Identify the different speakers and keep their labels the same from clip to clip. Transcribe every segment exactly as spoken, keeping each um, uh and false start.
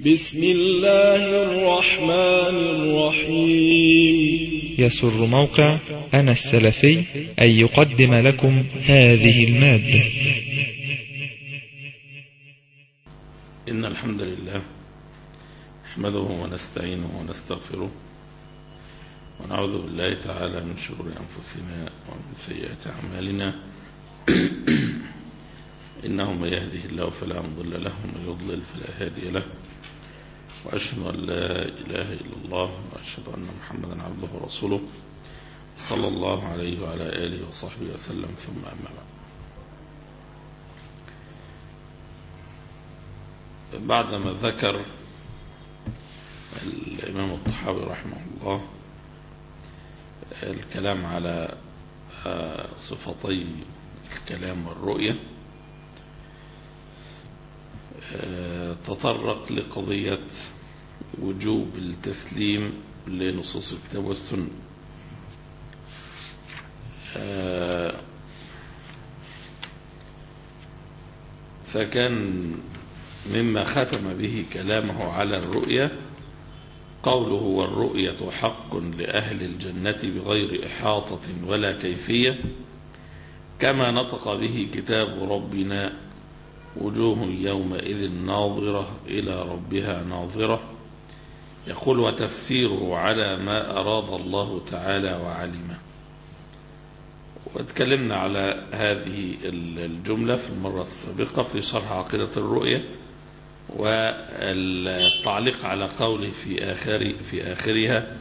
Speaker 1: بسم الله الرحمن الرحيم.
Speaker 2: يسر موقع أنا السلفي أن يقدم لكم هذه المادة.
Speaker 3: إن الحمد لله نحمده ونستعينه ونستغفره ونعوذ بالله تعالى من شرور أنفسنا ومن سيئات أعمالنا إنه من يهده الله فلا مضل له ومن يضلل فلا هادي له، وأشهد أن لا إله إلا الله وأشهد أن محمدا عبده ورسوله صلى الله عليه وعلى آله وصحبه وسلم، ثم أما بعد. بعدما ذكر الإمام الطحاوي رحمه الله الكلام على صفتي الكلام والرؤية، تطرق لقضية وجوب التسليم لنصوص الكتاب والسنة. فكان مما ختم به كلامه على الرؤية قوله: والرؤية حق لأهل الجنة بغير إحاطة ولا كيفية، كما نطق به كتاب ربنا: وجوه يومئذ ناظرة إلى ربها ناظرة. يقول: وتفسيره على ما أراد الله تعالى وعلمه. واتكلمنا على هذه الجملة في المرة السابقة في شرح عقيدة الرؤية، والتعليق على قوله في آخر في آخرها: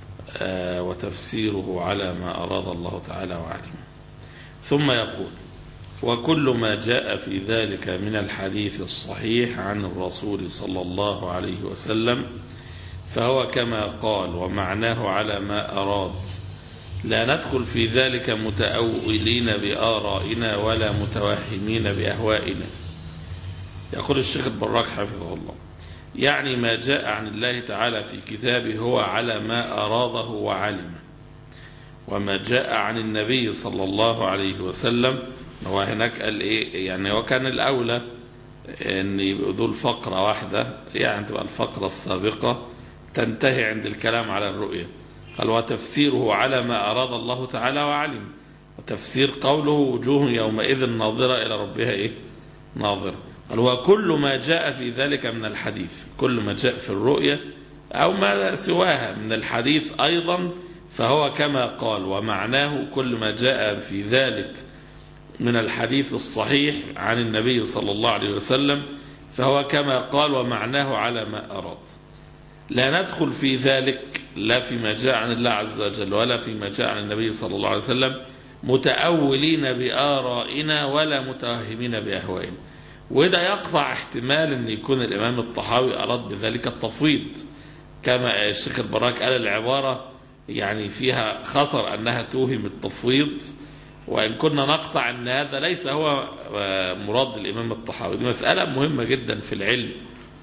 Speaker 3: وتفسيره على ما أراد الله تعالى وعلمه. ثم يقول: وكل ما جاء في ذلك من الحديث الصحيح عن الرسول صلى الله عليه وسلم فهو كما قال ومعناه على ما أراد، لا ندخل في ذلك متأولين بآرائنا ولا متوهمين بأهوائنا. يقول الشيخ البراك حفظه الله: يعني ما جاء عن الله تعالى في كتابه هو على ما أراده وعلمه، وما جاء عن النبي صلى الله عليه وسلم وهناك قال إيه يعني، وكان الأولى أن يبقوا دول فقرة واحدة، يعني تبقى الفقرة السابقة تنتهي عند الكلام على الرؤية. قال: وتفسيره على ما أراد الله تعالى وعلم. وتفسير قوله: وجوه يومئذ ناظرة إلى ربها إيه ناظرة. قال: وكل ما جاء في ذلك من الحديث، كل ما جاء في الرؤية أو ما سواها من الحديث أيضا فهو كما قال ومعناه، كل ما جاء في ذلك من الحديث الصحيح عن النبي صلى الله عليه وسلم فهو كما قال ومعناه على ما أراد. لا ندخل في ذلك لا فيما جاء عن الله عز وجل ولا فيما جاء عن النبي صلى الله عليه وسلم متأولين بآرائنا ولا متوهمين بأهوائنا. وده يقطع احتمال أن يكون الإمام الطحاوي أراد بذلك التفويض، كما الشيخ البراك قال العبارة يعني فيها خطر أنها توهم التفويض، وإن كنا نقطع أن هذا ليس هو مراد الإمام الطحاوي. دي مسألة مهمة جدا في العلم،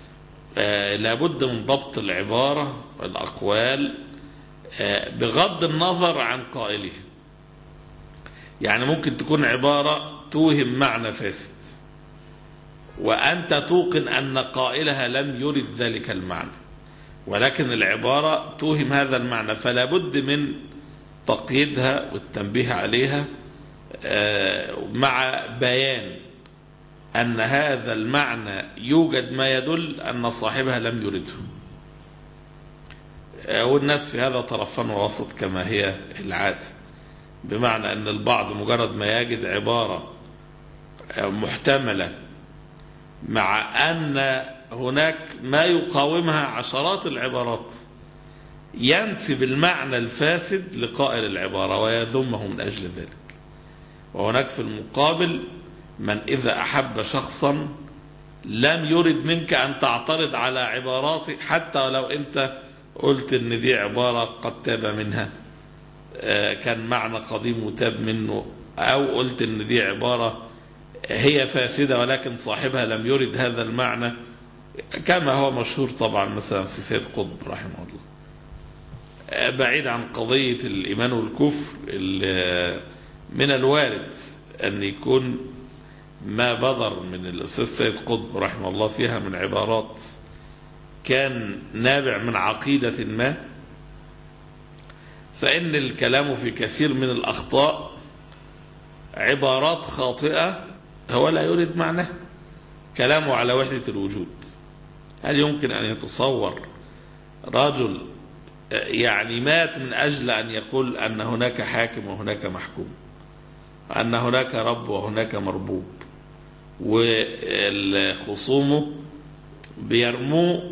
Speaker 3: لابد من ضبط العبارة والأقوال بغض النظر عن قائله. يعني ممكن تكون عبارة توهم معنى فاسد وأنت توقن أن قائلها لم يرد ذلك المعنى، ولكن العبارة توهم هذا المعنى، فلا بد من تقييدها والتنبيه عليها مع بيان أن هذا المعنى يوجد ما يدل أن صاحبها لم يرده. والناس في هذا طرفان ووسط كما هي العادة، بمعنى أن البعض مجرد ما يجد عبارة محتملة مع أن هناك ما يقاومها عشرات العبارات ينسب المعنى الفاسد لقائل العبارة ويذمه من أجل ذلك. وهناك في المقابل من إذا أحب شخصا لم يرد منك أن تعترض على عباراته، حتى ولو أنت قلت أن دي عبارة قد تاب منها، كان معنى قديم وتاب منه، أو قلت أن دي عبارة هي فاسدة ولكن صاحبها لم يرد هذا المعنى، كما هو مشهور طبعا مثلا في سيد قطب رحمه الله. بعيد عن قضية الإيمان والكفر، من الوارد أن يكون ما بدر من الأستاذ سيد قطب رحمه الله فيها من عبارات كان نابع من عقيدة ما، فإن الكلام في كثير من الأخطاء عبارات خاطئة هو لا يريد معناه، كلامه على وحدة الوجود. هل يمكن أن يتصور رجل يعني مات من أجل أن يقول أن هناك حاكم وهناك محكوم، أن هناك رب وهناك مربوب، وخصومه بيرموه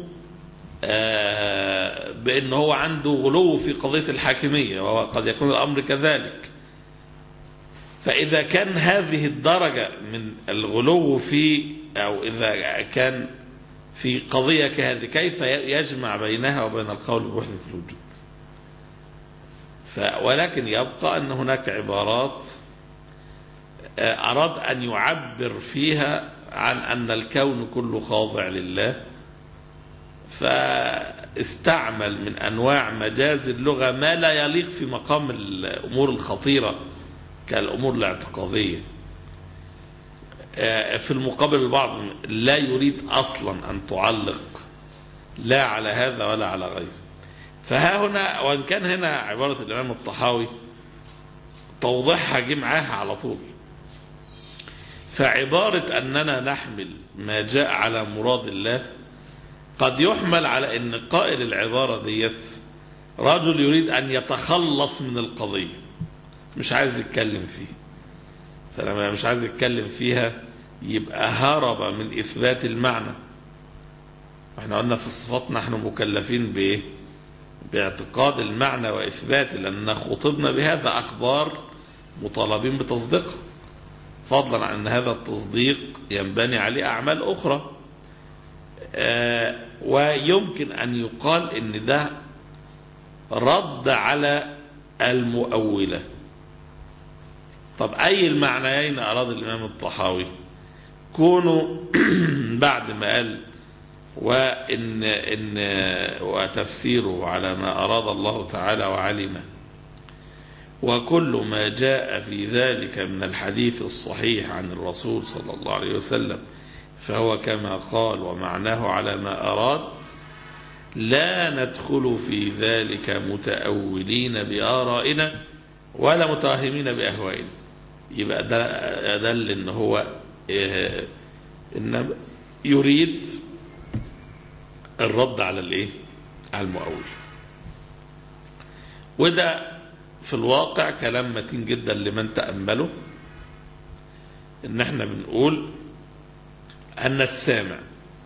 Speaker 3: بأنه هو عنده غلو في قضية الحاكمية، وقد يكون الأمر كذلك. فإذا كان هذه الدرجة من الغلو في، أو إذا كان في قضية كهذه، كيف يجمع بينها وبين القول بوحدة الوجود؟ ولكن يبقى أن هناك عبارات أراد أن يعبر فيها عن أن الكون كله خاضع لله، فاستعمل من أنواع مجاز اللغة ما لا يليق في مقام الأمور الخطيرة كالأمور الاعتقادية. في المقابل البعض لا يريد أصلا أن تعلق لا على هذا ولا على غيره. فها هنا، وإن كان هنا عبارة الإمام الطحاوي توضيحها جه معاها على طول، فعبارة أننا نحمل ما جاء على مراد الله قد يحمل على أن قائل العبارة ديت رجل يريد أن يتخلص من القضية، مش عايز يتكلم فيه، فلما مش عايز يتكلم فيها يبقى هرب من إثبات المعنى. احنا قلنا في الصفات نحن مكلفين بإيه؟ باعتقاد المعنى وإثباته، لأننا خطبنا بهذا أخبار مطالبين بتصديقها، فضلا عن أن هذا التصديق ينبني عليه أعمال أخرى. آه ويمكن أن يقال إن ده رد على المؤولة. طب أي المعنيين أراد الإمام الطحاوي؟ كونوا بعد ما قال وإن إن وتفسيره على ما أراد الله تعالى وعلمه، وكل ما جاء في ذلك من الحديث الصحيح عن الرسول صلى الله عليه وسلم فهو كما قال ومعناه على ما أراد، لا ندخل في ذلك متأولين بآرائنا ولا متوهمين بأهوائنا. يبقى ده دل إن هو إيه؟ إن يريد الرد على الإيه؟ على المؤول. وده في الواقع كلام متين جدا لمن تأمله، إن احنا بنقول أن السامع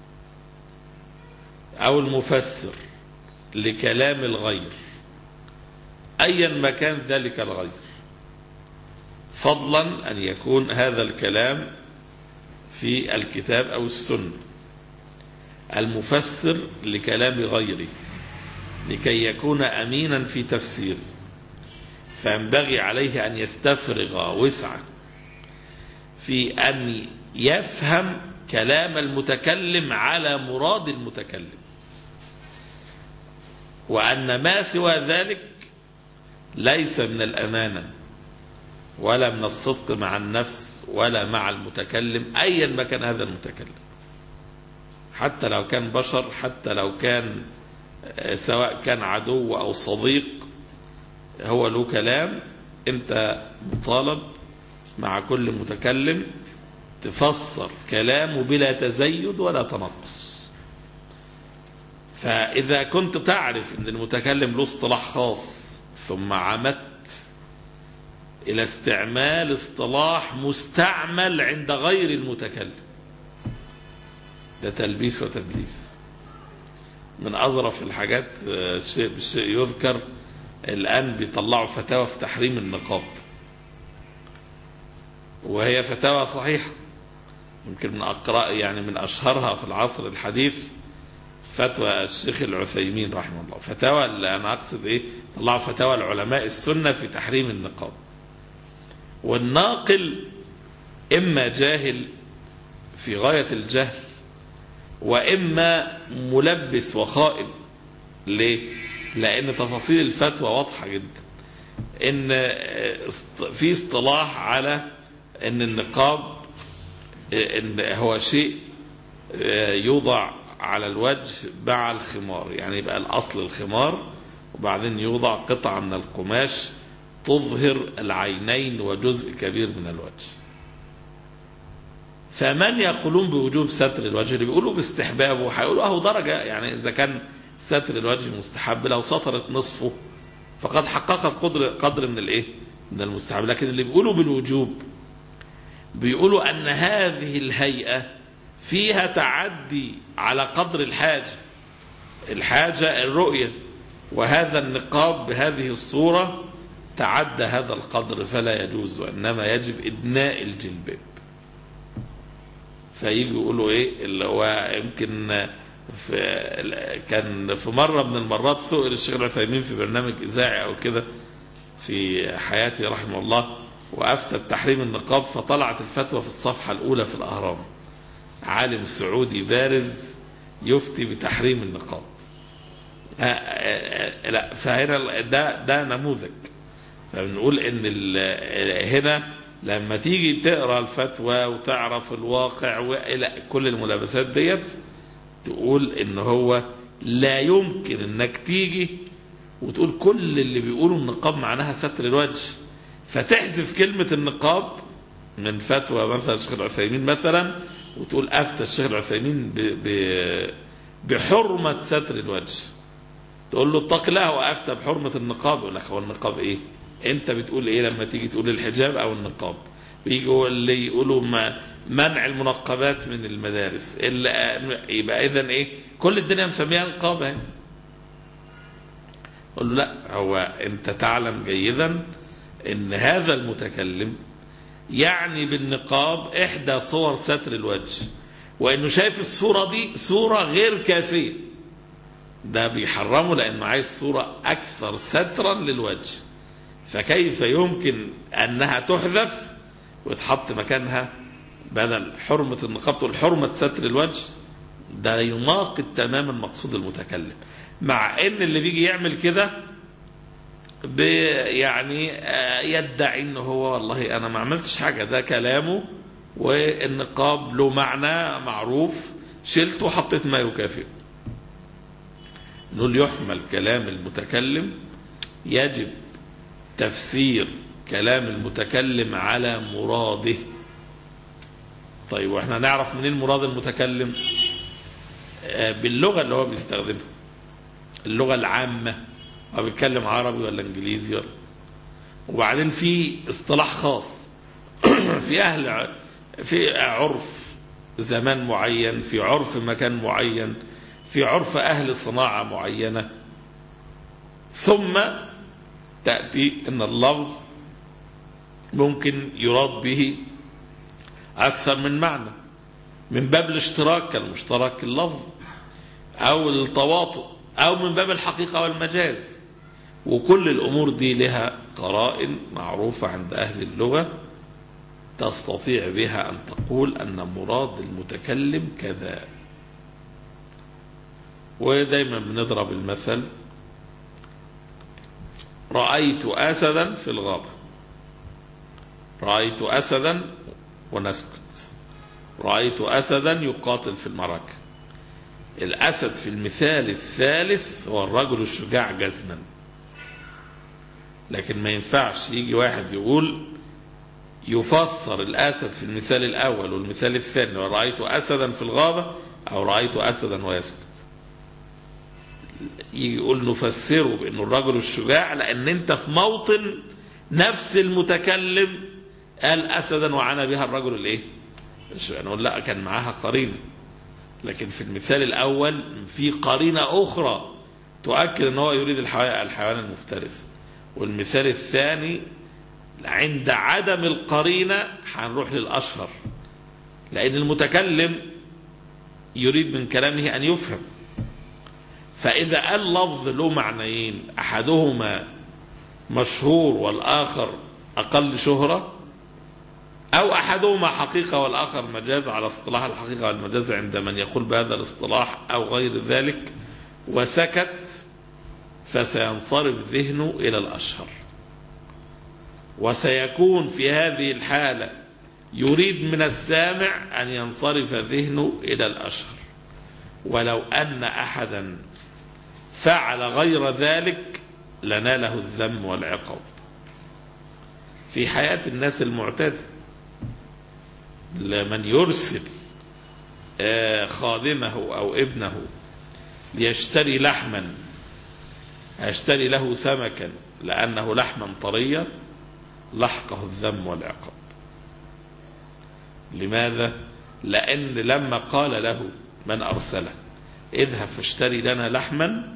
Speaker 3: أو المفسر لكلام الغير أيا ما كان ذلك الغير، فضلا أن يكون هذا الكلام في الكتاب أو السنة، المفسر لكلام غيره لكي يكون أمينا في تفسيره، فينبغي عليه أن يستفرغ وسعه في أن يفهم كلام المتكلم على مراد المتكلم، وأن ما سوى ذلك ليس من الأمانة ولا من الصدق مع النفس ولا مع المتكلم أيا ما كان هذا المتكلم، حتى لو كان بشر، حتى لو كان سواء كان عدو أو صديق، هو له كلام، أنت مطالب مع كل متكلم تفسر كلامه بلا تزيد ولا تنقص. فإذا كنت تعرف أن المتكلم له اصطلاح خاص ثم عمدت إلى استعمال اصطلاح مستعمل عند غير المتكلم، ده تلبيس وتدليس. من أظرف الحاجات شيء بالشيء يذكر الآن بيطلعوا فتاوى في تحريم النقاب، وهي فتاوى صحيحة، يمكن من أقرأ يعني من أشهرها في العصر الحديث فتوى الشيخ العثيمين رحمه الله. فتاوى اللي أنا أقصد إيه، طلعوا فتاوى العلماء السنة في تحريم النقاب، والناقل إما جاهل في غاية الجهل وإما ملبس وخائن. ليه؟ لأن تفاصيل الفتوى واضحة جدا، إن في اصطلاح على إن النقاب إن هو شيء يوضع على الوجه مع الخمار، يعني يبقى الأصل الخمار وبعدين يوضع قطعة من القماش تظهر العينين وجزء كبير من الوجه. فمن يقولون بوجوب ستر الوجه، اللي بيقولوا باستحبابه هيقولوا اهو درجة، يعني إذا كان ستر الوجه مستحب لو سطرت نصفه فقد حققت قدر قدر من الايه من المستحب. لكن اللي بيقولوا بالوجوب بيقولوا أن هذه الهيئة فيها تعدي على قدر الحاجة، الحاجة الرؤية، وهذا النقاب بهذه الصورة تعدى هذا القدر فلا يجوز، وإنما يجب إدناء الجلباب. فيجي يقولوا إيه اللي هو يمكن في كان في مرة من المرات سئل الشيخ العثيمين في برنامج إذاعي أو كده في حياته رحمه الله، وأفتى بتحريم النقاب، فطلعت الفتوى في الصفحة الأولى في الأهرام، عالم سعودي بارز يفتي بتحريم النقاب. لا فهنا ده ده نموذج. فبنقول ان هنا لما تيجي تقرا الفتوى وتعرف الواقع والى كل الملابسات ديت، تقول ان هو لا يمكن انك تيجي وتقول كل اللي بيقولوا النقاب معناها ستر الوجه فتحذف كلمة النقاب من فتوى مثلا الشيخ العثيمين مثلا، وتقول أفتى الشيخ العثيمين بحرمة ستر الوجه. تقول له اتق الله وأفتى بحرمة النقاب، يقول لك هو النقاب إيه؟ أنت بتقول إيه لما تيجي تقول الحجاب أو النقاب؟ بيجوا اللي يقولوا ما منع المنقبات من المدارس، يبقى إذن إيه؟ كل الدنيا مسميها نقاب اهي. قل له لا، هو أنت تعلم جيدا ان هذا المتكلم يعني بالنقاب احدى صور ستر الوجه، وانه شايف الصورة دي صورة غير كافية، ده بيحرمه لانه عايز صورة اكثر سترا للوجه. فكيف يمكن انها تحذف وتحط مكانها بدل حرمة النقاب تقول حرمة ستر الوجه؟ ده يناقض تماما مقصود المتكلم. مع ان اللي بيجي يعمل كده يعني يدعي انه هو والله انا ما عملتش حاجة، ده كلامه والنقاب له معنى معروف شلته وحطيت ما يكافئ. نقول يحمل كلام المتكلم، يجب تفسير كلام المتكلم على مراده. طيب واحنا نعرف منين مراد المتكلم؟ باللغة اللي هو بيستخدمها، اللغة العامة، هو بيتكلم عربي ولا انجليزي ولا. وبعدين في اصطلاح خاص في اهل في عرف زمان معين، في عرف مكان معين، في عرف اهل صناعة معينة، ثم تأتي ان اللفظ ممكن يراد به اكثر من معنى من باب الاشتراك كالمشترك اللفظ او التواطؤ، او من باب الحقيقة والمجاز. وكل الأمور دي لها قرائن معروفة عند أهل اللغة تستطيع بها أن تقول أن مراد المتكلم كذا. ودايما بنضرب المثل، رأيت أسدا في الغابة، رأيت أسدا ونسكت، رأيت أسدا يقاتل في المعركة. الأسد في المثال الثالث هو الرجل الشجاع جزما، لكن ما ينفعش يجي واحد يقول يفسر الأسد في المثال الأول والمثال الثاني ورأيت أسدا في الغابة أو رأيت أسدا ويسكت، يجي يقول نفسره بأنه الرجل الشجاع لأن أنت في موطن نفس المتكلم قال أسدا وعنى بها الرجل الإيه؟ نقول لا، كان معاها قرينة. لكن في المثال الأول في قرينة أخرى تؤكد أنه يريد الحيوان المفترس، والمثال الثاني عند عدم القرينة هنروح للأشهر، لأن المتكلم يريد من كلامه أن يفهم. فإذا قال لفظ له معنيين أحدهما مشهور والآخر أقل شهرة، أو أحدهما حقيقة والآخر مجاز على اصطلاح الحقيقة والمجاز عند من يقول بهذا الاصطلاح أو غير ذلك، وسكت، فسينصرف ذهنه إلى الأشهر، وسيكون في هذه الحالة يريد من السامع أن ينصرف ذهنه إلى الأشهر. ولو أن أحدا فعل غير ذلك لناله الذم والعقاب في حياة الناس المعتادة. لمن يرسل خادمه أو ابنه ليشتري لحما، يشتري له سمكا لأنه لحما طريا، لحقه الذم والعقاب. لماذا؟ لأن لما قال له من أرسله اذهب فاشتري لنا لحما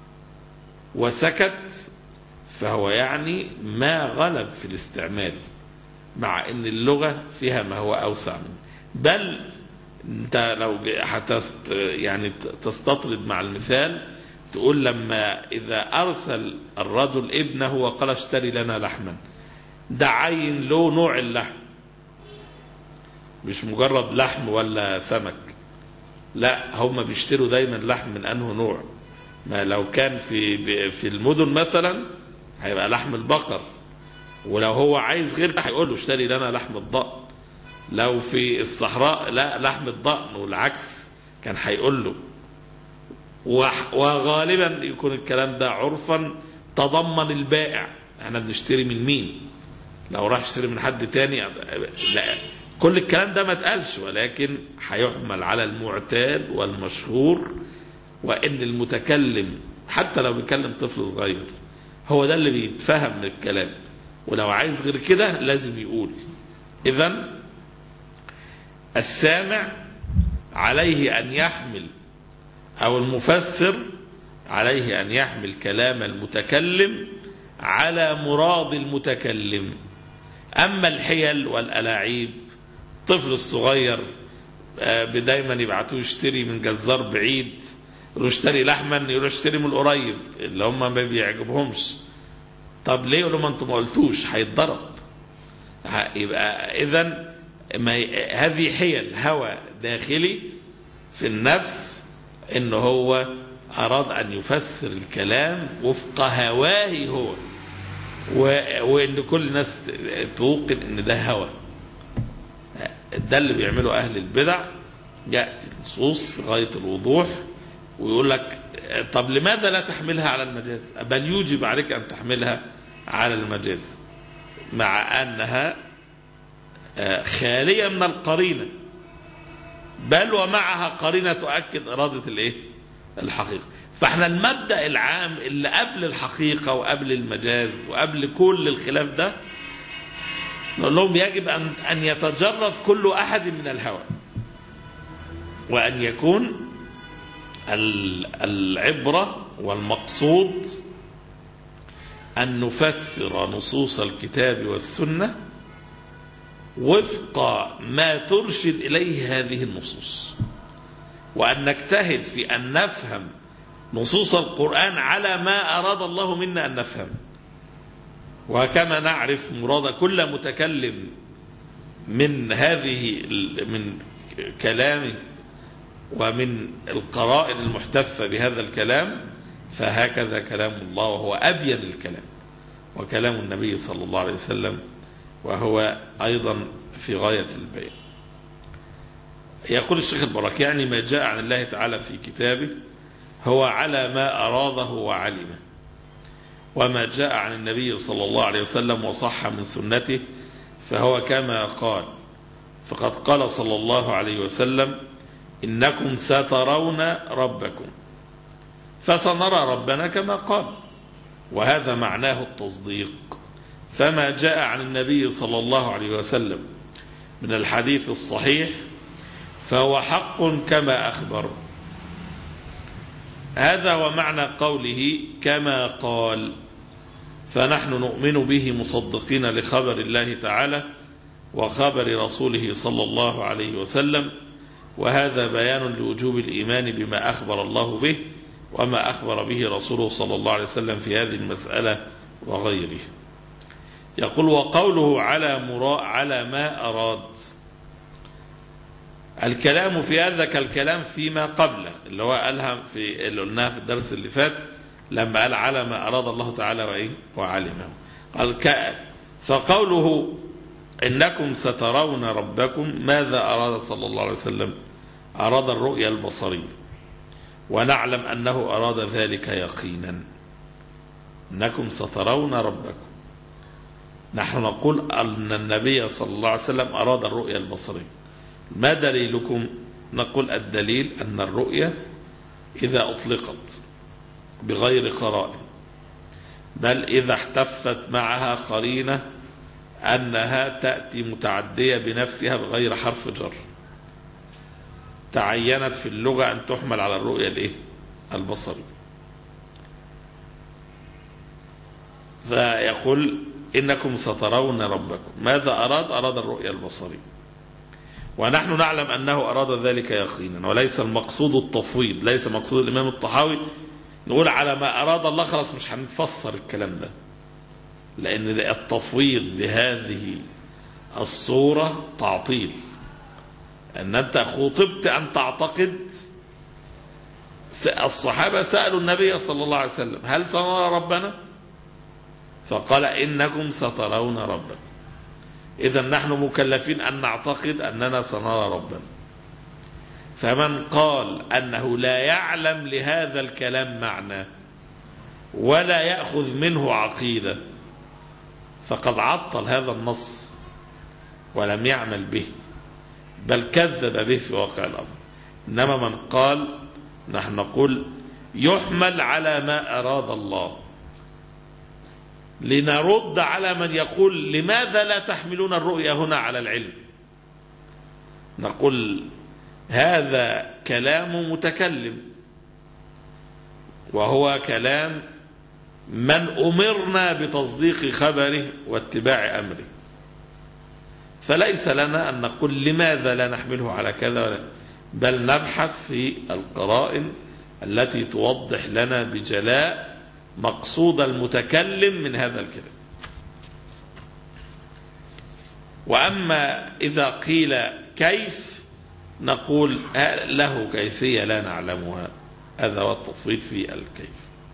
Speaker 3: وسكت، فهو يعني ما غلب في الاستعمال، مع ان اللغة فيها ما هو أوسع منه. بل انت لو حتست يعني تستطرد مع المثال تقول لما إذا أرسل الرجل ابنه وقال اشتري لنا لحما، ده عين له نوع اللحم، مش مجرد لحم ولا سمك، لا هم بيشتروا دايما لحم من أنه نوع. ما لو كان في في المدن مثلا هيبقى لحم البقر، ولو هو عايز غير ده هيقول له اشتري لنا لحم الضأن. لو في الصحراء لا لحم الضأن، والعكس كان هيقول له. وغالبا يكون الكلام ده عرفا تضمن البائع، احنا بنشتري من مين، لو راح يشتري من حد تاني لا، كل الكلام ده ما اتقالش، ولكن هيحمل على المعتاد والمشهور، وان المتكلم حتى لو بيكلم طفل صغير هو ده اللي بيتفهم من الكلام، ولو عايز غير كده لازم يقول. اذن السامع عليه أن يحمل، أو المفسر عليه أن يحمل كلام المتكلم على مراد المتكلم. أما الحيل والألاعيب، الطفل الصغير دايما يبعتوه يشتري من جزار بعيد، يروح يشتري لحما، يروح يشتري من القريب اللي هم ما بيعجبهمش. طب ليه؟ يقولوا ما انتم ما قلتوش، هيتضرب. يبقى إذن هذه حيل هوى داخلي في النفس، إنه هو أراد أن يفسر الكلام وفق هواه هو، وإن كل الناس توقن إن ده هوى. ده اللي بيعمله أهل البدع، يأتي النصوص في غاية الوضوح ويقول لك طب لماذا لا تحملها على المجاز؟ بل يوجب عليك أن تحملها على المجاز، مع أنها خالية من القرينة، بل ومعها قرينة تؤكد إرادة الإيه؟ الحقيقة. فاحنا المبدأ العام اللي قبل الحقيقة وقبل المجاز وقبل كل الخلاف ده، نقول لهم يجب أن أن يتجرد كل أحد من الهوى، وأن يكون العبرة والمقصود أن نفسر نصوص الكتاب والسنة وفق ما ترشد إليه هذه النصوص، وأن نجتهد في أن نفهم نصوص القرآن على ما أراد الله منا أن نفهم. وكما نعرف مراد كل متكلم من هذه من كلامه ومن القرائن المحتفة بهذا الكلام، فهكذا كلام الله، وهو أبين الكلام، وكلام النبي صلى الله عليه وسلم وهو أيضا في غاية البيان. يقول الشيخ البركي يعني ما جاء عن الله تعالى في كتابه هو على ما أراده وعلمه، وما جاء عن النبي صلى الله عليه وسلم وصح من سنته فهو كما قال. فقد قال صلى الله عليه وسلم إنكم سترون ربكم، فسنرى ربنا كما قال، وهذا معناه التصديق. فما جاء عن النبي صلى الله عليه وسلم من الحديث الصحيح فهو حق كما أخبر. هذا ومعنى قوله كما قال، فنحن نؤمن به مصدقين لخبر الله تعالى وخبر رسوله صلى الله عليه وسلم، وهذا بيان لوجوب الإيمان بما أخبر الله به وما أخبر به رسوله صلى الله عليه وسلم في هذه المسألة وغيره. يقول وقوله على مراء على ما أراد، الكلام في هذا كالكلام فيما قبله، اللي هو قالها في اللي قلناها في الدرس اللي فات لما قال على ما أراد الله تعالى وإيه وعلمه. قال فقوله إنكم سترون ربكم، ماذا أراد صلى الله عليه وسلم؟ أراد الرؤيا البصرية، ونعلم أنه أراد ذلك يقينا، أنكم سترون ربكم. نحن نقول أن النبي صلى الله عليه وسلم أراد الرؤية البصرية. ما دليلكم؟ نقول الدليل أن الرؤية إذا أطلقت بغير قرائن، بل إذا احتفت معها قرينة أنها تأتي متعدية بنفسها بغير حرف جر، تعينت في اللغة أن تحمل على الرؤية الإيه؟ البصرية. فيقول إنكم سترون ربكم. ماذا أراد؟ أراد الرؤية البصرية، ونحن نعلم أنه أراد ذلك يقينا، وليس المقصود التفويض. ليس مقصود الإمام الطحاوي نقول على ما أراد الله خلاص مش هنتفسر الكلام ده، لأن التفويض بهذه الصورة تعطيل. أن أنت خطبت أن تعتقد. الصحابة سألوا النبي صلى الله عليه وسلم هل سنرى ربنا؟ فقال إنكم سترون ربنا. إذا نحن مكلفين أن نعتقد أننا سنرى ربنا. فمن قال أنه لا يعلم لهذا الكلام معنى ولا يأخذ منه عقيدة فقد عطل هذا النص ولم يعمل به، بل كذب به في واقع الأمر. إنما من قال، نحن نقول يحمل على ما أراد الله، لنرد على من يقول لماذا لا تحملون الرؤيا هنا على العلم. نقول هذا كلام متكلم، وهو كلام من أمرنا بتصديق خبره واتباع أمره، فليس لنا أن نقول لماذا لا نحمله على كذا ولا، بل نبحث في القرائن التي توضح لنا بجلاء مقصود المتكلم من هذا الكلام. وأما إذا قيل كيف، نقول له كيفية لا نعلمها، هذا هو التفويض في الكيف.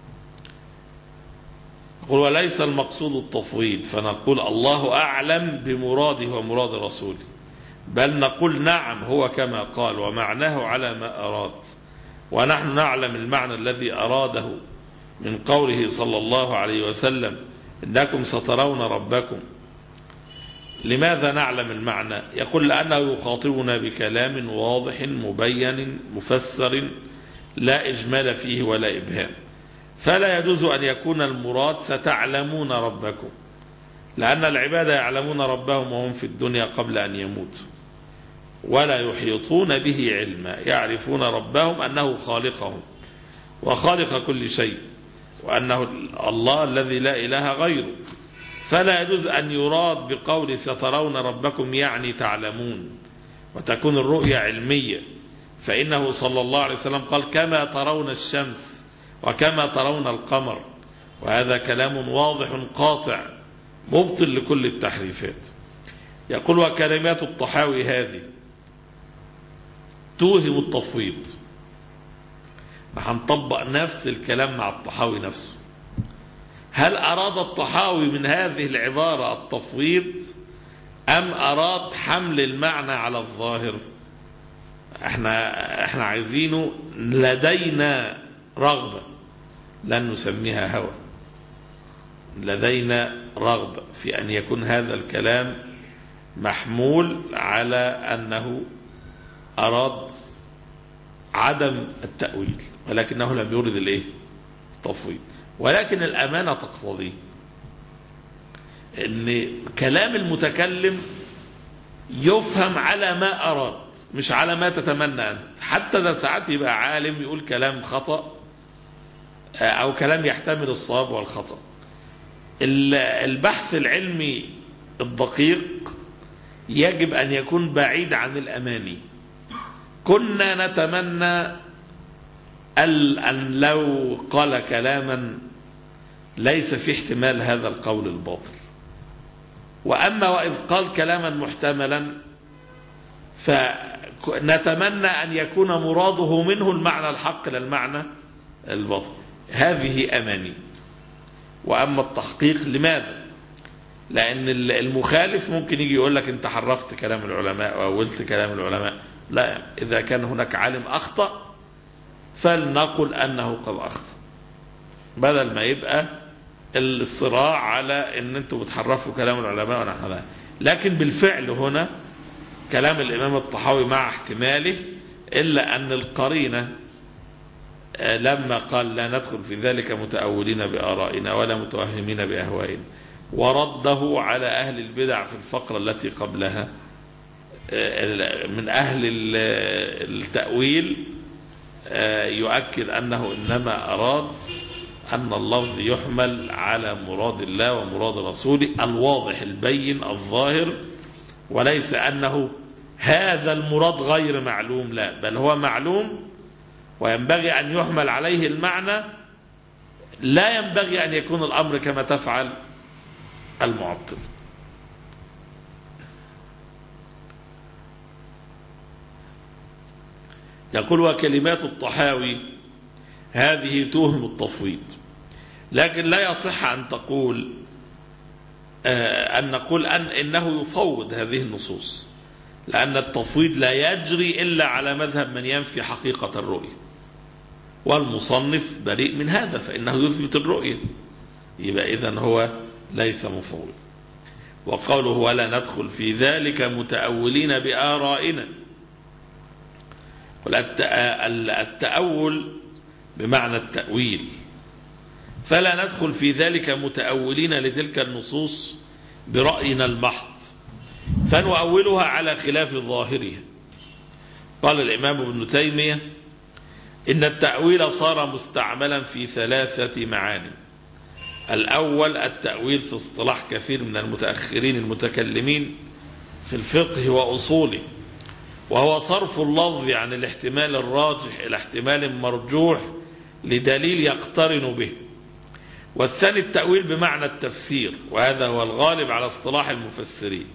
Speaker 3: نقول وليس المقصود التفويض، فنقول الله أعلم بمراده ومراد رسوله، بل نقول نعم هو كما قال ومعناه على ما أراد، ونحن نعلم المعنى الذي أراده من قوله صلى الله عليه وسلم إنكم سترون ربكم. لماذا نعلم المعنى؟ يقول لأنه يخاطبنا بكلام واضح مبين مفسر لا إجمال فيه ولا إبهام، فلا يجوز أن يكون المراد ستعلمون ربكم، لأن العباد يعلمون ربهم وهم في الدنيا قبل أن يموتوا، ولا يحيطون به علما، يعرفون ربهم أنه خالقهم وخالق كل شيء، وأنه الله الذي لا إله غيره. فلا يجوز أن يراد بقول سترون ربكم يعني تعلمون، وتكون الرؤية علمية، فإنه صلى الله عليه وسلم قال كما ترون الشمس وكما ترون القمر، وهذا كلام واضح قاطع مبطل لكل التحريفات. يقول وكلمات الطحاوي هذه توهم التفويض. هنطبق نفس الكلام مع الطحاوي نفسه. هل أراد الطحاوي من هذه العبارة التفويض أم أراد حمل المعنى على الظاهر؟ احنا, احنا عايزينه لدينا رغبة، لن نسميها هوى، لدينا رغبة في أن يكون هذا الكلام محمول على أنه أراد عدم التأويل، ولكنه لم يرد الايه؟ التفويض. ولكن الأمانة تقتضي أن كلام المتكلم يفهم على ما أراد مش على ما تتمنى أنت. حتى ده ساعات يبقى عالم يقول كلام خطأ أو كلام يحتمل الصواب والخطأ. البحث العلمي الدقيق يجب أن يكون بعيد عن الأماني. كنا نتمنى أن لو قال كلاما ليس في احتمال هذا القول الباطل، وأما وإذ قال كلاما محتملا فنتمنى أن يكون مراده منه المعنى الحق لا المعنى الباطل. هذه أماني. وأما التحقيق لماذا؟ لأن المخالف ممكن يجي يقول لك أنت حرفت كلام العلماء وأولت كلام العلماء. لا، إذا كان هناك عالم أخطأ فلنقل أنه قد أخطأ، بدل ما يبقى الصراع على أن أنتم بتحرفوا كلام العلماء ونحن ذلك. لكن بالفعل هنا كلام الإمام الطحاوي مع احتماله، إلا أن القرينة لما قال لا ندخل في ذلك متأولين بآرائنا ولا متوهمين بأهوائنا، ورده على أهل البدع في الفقرة التي قبلها من أهل التأويل، يؤكد أنه إنما أراد أن اللفظ يحمل على مراد الله ومراد رسوله الواضح البين الظاهر، وليس أنه هذا المراد غير معلوم، لا، بل هو معلوم وينبغي أن يحمل عليه المعنى. لا ينبغي أن يكون الأمر كما تفعل المعطل. يقول وكلمات الطحاوي هذه توهم التفويض، لكن لا يصح أن تقول أن نقول أن إنه يفوض هذه النصوص، لأن التفويض لا يجري إلا على مذهب من ينفي حقيقة الرؤية، والمصنف بريء من هذا فإنه يثبت الرؤية، يبقى إذن هو ليس مفوض. وقوله ولا ندخل في ذلك متأولين بآرائنا، التأول بمعنى التأويل، فلا ندخل في ذلك متأولين لتلك النصوص برأينا المحض فنؤولها على خلاف ظاهرها. قال الإمام ابن تيمية إن التأويل صار مستعملا في ثلاثة معاني. الأول التأويل في اصطلاح كثير من المتأخرين المتكلمين في الفقه وأصوله، وهو صرف اللفظ عن الاحتمال الراجح إلى احتمال مرجوح لدليل يقترن به. والثاني التأويل بمعنى التفسير، وهذا هو الغالب على اصطلاح المفسرين.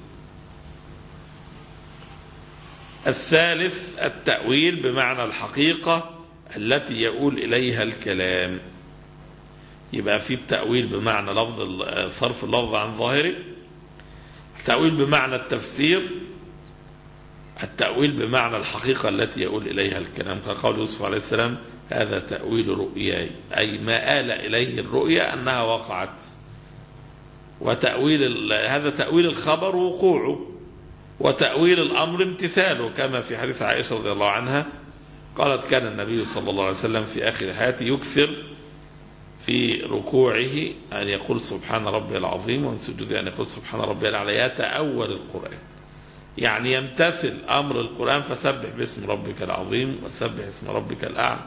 Speaker 3: الثالث التأويل بمعنى الحقيقة التي يؤول إليها الكلام. يبقى في التأويل بمعنى لفظ صرف اللفظ عن ظاهره، التأويل بمعنى التفسير، التأويل بمعنى الحقيقة التي يؤول إليها الكلام، كقول يوسف عليه السلام هذا تأويل رؤياي، أي ما آل إليه الرؤيا أنها وقعت. وتأويل هذا تأويل الخبر وقوعه، وتأويل الأمر امتثاله، كما في حديث عائشة رضي الله عنها قالت كان النبي صلى الله عليه وسلم في آخر حياته يكثر في ركوعه أن يقول سبحان ربي العظيم، وفي سجوده أن يقول سبحان ربي الأعلى، يتأول القرآن، يعني يمتثل أمر القرآن، فسبح باسم ربك العظيم وسبح اسم ربك الأعلى.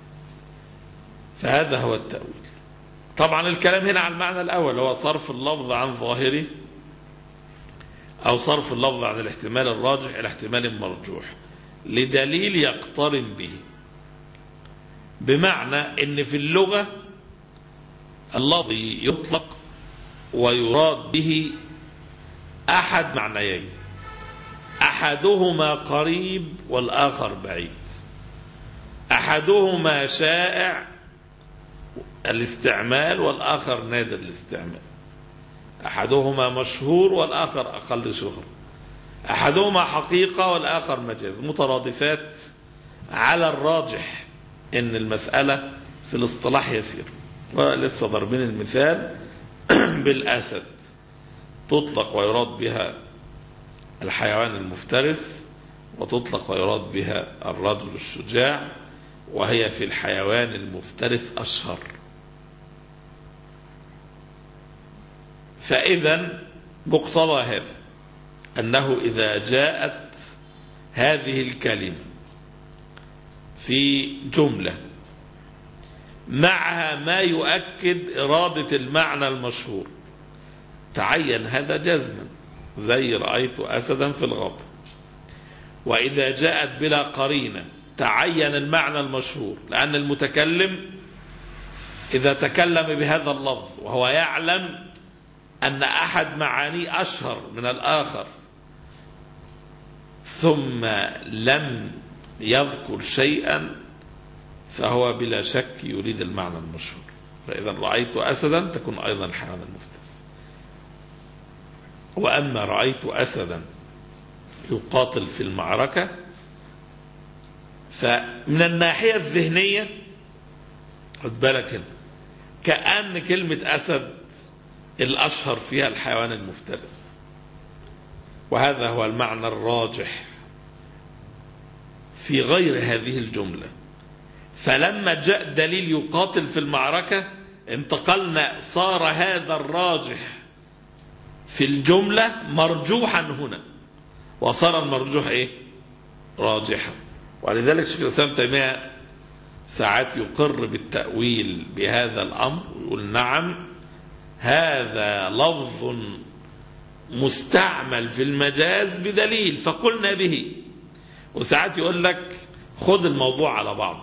Speaker 3: فهذا هو التأويل. طبعا الكلام هنا عن المعنى الأول هو صرف اللفظ عن ظاهره، أو صرف اللفظ عن الاحتمال الراجح إلى احتمال مرجوح لدليل يقترن به. بمعنى أن في اللغة اللفظ يطلق ويراد به أحد معنيين، أحدهما قريب والآخر بعيد، أحدهما شائع الاستعمال والآخر نادر الاستعمال، أحدهما مشهور والآخر أقل شهرة، أحدهما حقيقة والآخر مجاز، مترادفات على الراجح إن المسألة في الاصطلاح يسير. ولسه ضربين المثال بالأسد، تطلق ويراد بها الحيوان المفترس، وتطلق ويراد بها الرجل الشجاع، وهي في الحيوان المفترس أشهر. فإذا مقتضى هذا أنه إذا جاءت هذه الكلمة في جملة معها ما يؤكد إرادة المعنى المشهور تعين هذا جزما، زي رأيت أسدا في الغابة. وإذا جاءت بلا قرينة تعين المعنى المشهور، لأن المتكلم إذا تكلم بهذا اللفظ وهو يعلم أن أحد معانيه أشهر من الآخر ثم لم يذكر شيئا فهو بلا شك يريد المعنى المشهور. فإذا رأيت أسدا تكون أيضا الحيوان المفترس. وأما رأيت أسدا يقاتل في المعركة فمن الناحية الذهنية خد بالك هنا كأن كلمة أسد الأشهر فيها الحيوان المفترس، وهذا هو المعنى الراجح في غير هذه الجملة. فلما جاء دليل يقاتل في المعركة انتقلنا، صار هذا الراجح في الجملة مرجوحا هنا، وصار المرجوح ايه؟ راجحا. ولذلك شيخ الإسلام تيمية ساعات يقر بالتأويل بهذا الأمر ويقول نعم هذا لفظ مستعمل في المجاز بدليل فقلنا به. وساعات يقول لك خد الموضوع على بعض،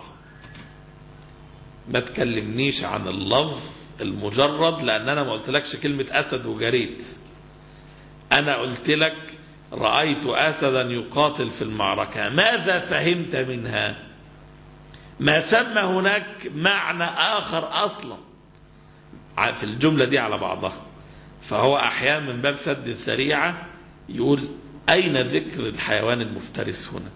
Speaker 3: ما تكلمنيش عن اللفظ المجرد، لأن أنا ما قلت لكش كلمة أسد وجريت، أنا قلت لك رأيت أسدا يقاتل في المعركة، ماذا فهمت منها؟ ما ثم هناك معنى آخر أصلا في الجملة دي على بعضها. فهو أحيانا من باب سد الذريعة يقول أين ذكر الحيوان المفترس هنا؟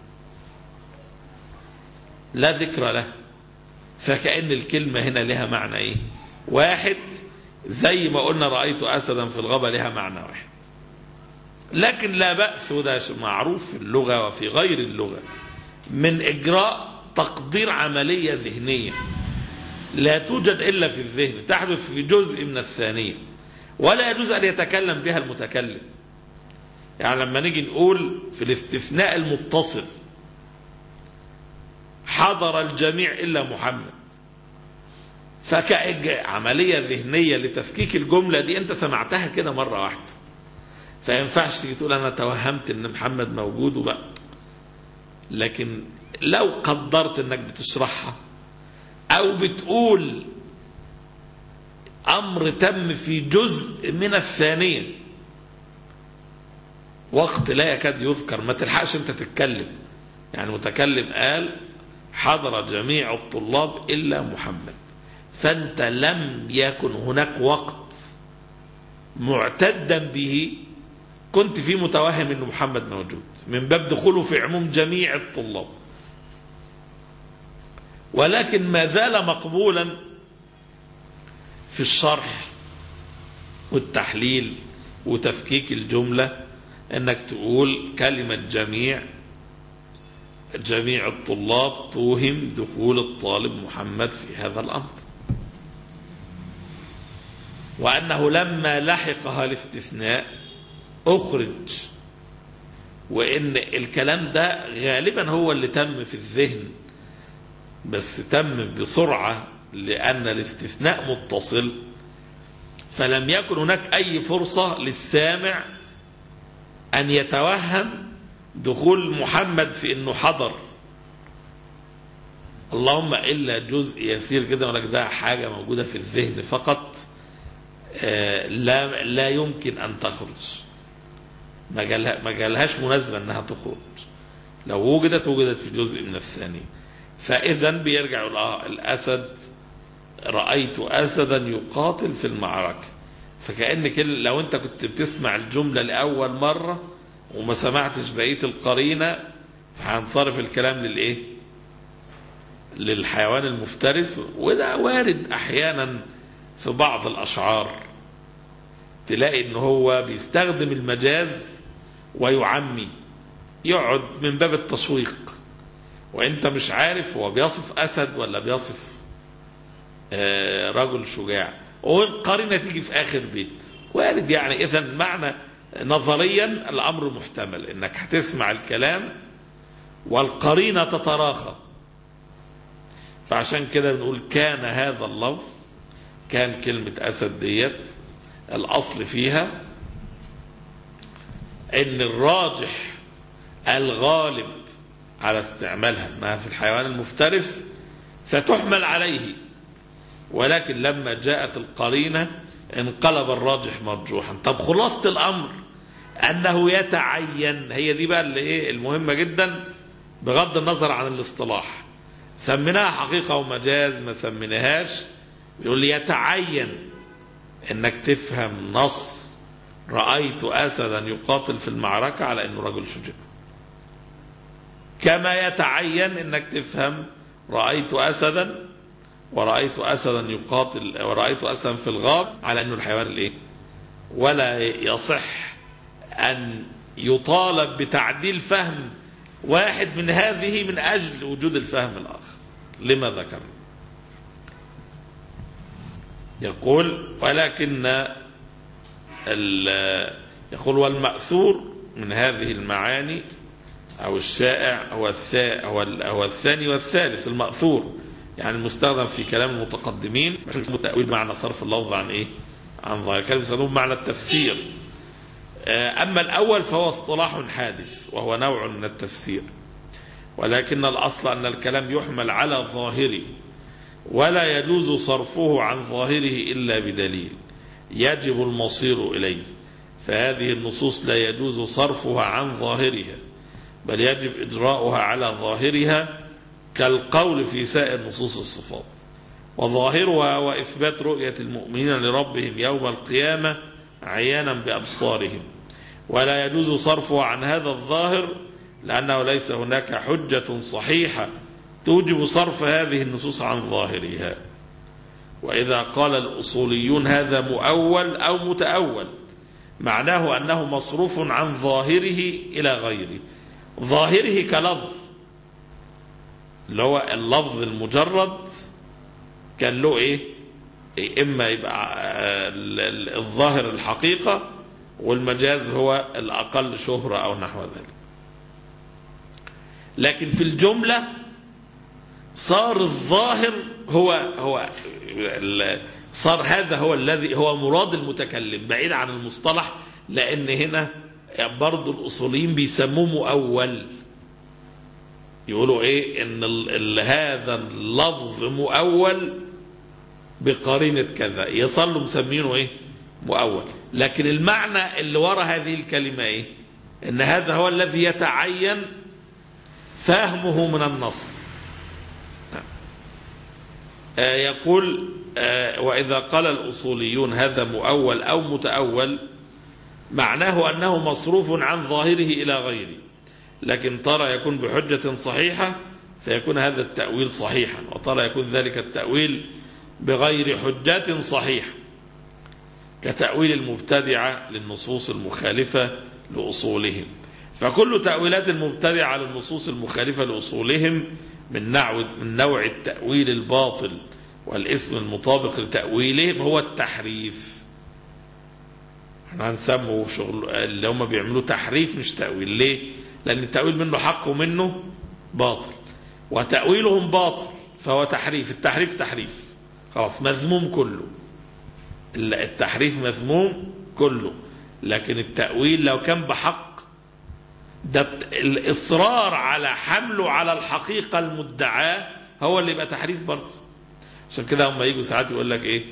Speaker 3: لا ذكر له، فكأن الكلمة هنا لها معنى إيه؟ واحد، زي ما قلنا رأيت أسدا في الغابة لها معنى واحد. لكن لا بأس، وده معروف في اللغة وفي غير اللغة، من إجراء تقدير عملية ذهنية لا توجد إلا في الذهن، تحدث في جزء من الثانية، ولا يجوز أن يتكلم بها المتكلم. يعني لما نيجي نقول في الاستثناء المتصل حضر الجميع إلا محمد، فكعملية ذهنية لتفكيك الجملة دي أنت سمعتها كده مرة واحدة، فينفعش تيجي تقول أنا توهمت أن محمد موجود وبقى. لكن لو قدرت أنك بتشرحها أو بتقول أمر تم في جزء من الثانية وقت لا يكاد يذكر، ما تلحقش أنت تتكلم. يعني متكلم قال حضر جميع الطلاب إلا محمد، فأنت لم يكن هناك وقت معتدا به كنت فيه متوهم أن محمد موجود، من باب دخوله في عموم جميع الطلاب. ولكن ما زال مقبولا في الشرح والتحليل وتفكيك الجملة أنك تقول كلمة جميع جميع الطلاب توهم دخول الطالب محمد في هذا الأمر، وأنه لما لحقها الاستثناء أخرج، وإن الكلام ده غالبا هو اللي تم في الذهن بس تم بسرعة لأن الاستثناء متصل، فلم يكن هناك أي فرصة للسامع أن يتوهم دخول محمد في أنه حضر، اللهم إلا جزء يسير كده، ولك ده حاجة موجودة في الذهن فقط لا لا يمكن أن تخرج، ما جالهاش مناسبة أنها تخرج، لو وجدت وجدت في جزء من الثانية. فإذا بيرجع الأسد رأيت أسدا يقاتل في المعركة، فكأنك لو أنت كنت بتسمع الجملة لأول مرة وما سمعتش بقية القرينة فهنصرف الكلام للإيه؟ للحيوان المفترس. وده وارد أحيانا في بعض الأشعار، تلاقي إن هو بيستخدم المجاز ويعمي، يقعد من باب التشويق وانت مش عارف هو بيصف أسد ولا بيصف رجل شجاع، والقرينة تيجي في آخر بيت وارد. يعني إذا معنى نظريا الأمر محتمل إنك هتسمع الكلام والقرينة تتراخى. فعشان كده بنقول كان هذا اللفظ، كان كلمة أسد ديت الأصل فيها إن الراجح الغالب على استعمالها أنها في الحيوان المفترس فتحمل عليه، ولكن لما جاءت القرينة انقلب الراجح مرجوحا. طب خلاصة الأمر أنه يتعين، هي دي بقى اللي إيه المهمة جدا بغض النظر عن الاصطلاح، سميناها حقيقة ومجاز ما سميناهاش، يقول لي يتعين انك تفهم نص رأيت أسدا يقاتل في المعركة على انه رجل شجاع. كما يتعين انك تفهم رأيت أسدا ورأيت أسدا يقاتل ورأيت أسدا في الغاب على أنه الحيوان الايه. ولا يصح أن يطالب بتعديل فهم واحد من هذه من أجل وجود الفهم الآخر. لما ذكر؟ يقول ولكن يقول والمأثور من هذه المعاني أو الشائع هو هو الثاني والثالث. المأثور يعني المستخدم في كلام المتقدمين تأويل معنى صرف اللفظ عن إيه؟ عن ظاهر كلام يسمونه معنى التفسير. أما الأول فهو اصطلاح حادث وهو نوع من التفسير، ولكن الأصل أن الكلام يحمل على ظاهره ولا يجوز صرفه عن ظاهره إلا بدليل يجب المصير إليه، فهذه النصوص لا يجوز صرفها عن ظاهرها بل يجب إجراؤها على ظاهرها كالقول في سائر نصوص الصفات. وظاهرها هو إثبات رؤية المؤمنين لربهم يوم القيامة عيانا بأبصارهم، ولا يجوز صرفها عن هذا الظاهر لأنه ليس هناك حجة صحيحة توجب صرف هذه النصوص عن ظاهرها. وإذا قال الأصوليون هذا مؤول أو متأول معناه أنه مصروف عن ظاهره إلى غيره. ظاهره كلفظ اللي هو اللفظ المجرد كان له إيه؟ إما يبقى الظاهر الحقيقة والمجاز هو الأقل شهرة أو نحو ذلك. لكن في الجملة صار الظاهر هو هو صار هذا هو الذي هو مراد المتكلم بعيد عن المصطلح، لأن هنا برضو الأصوليين بيسموه مؤول. يقولوا إيه؟ إن هذا اللفظ مؤول بقرينة كذا، يصلوا مسمينه إيه؟ مؤول. لكن المعنى اللي وراء هذه الكلمة إيه؟ إن هذا هو الذي يتعين فهمه من النص. آه يقول آه وإذا قال الأصوليون هذا مؤول أو متأول معناه أنه مصروف عن ظاهره إلى غيره، لكن ترى يكون بحجة صحيحة فيكون هذا التأويل صحيحا، وترى يكون ذلك التأويل بغير حجة صحيحة كتأويل المبتدعة للنصوص المخالفة لأصولهم. فكل تأويلات المبتدعة للنصوص المخالفة لأصولهم من نوع من نوع التأويل الباطل، والاسم المطابق لتأويلهم هو التحريف. احنا هنسموه شغل اللي هم بيعملوا تحريف مش تأويل. ليه؟ لأن التأويل منه حق ومنه باطل، وتأويلهم باطل فهو تحريف. التحريف تحريف خلاص مذموم كله، التحريف مذموم كله. لكن التأويل لو كان بحق ده الإصرار على حمله على الحقيقة المدعاة هو اللي يبقى تحريف برضه. عشان كده هم يجوا ساعات يقول لك ايه؟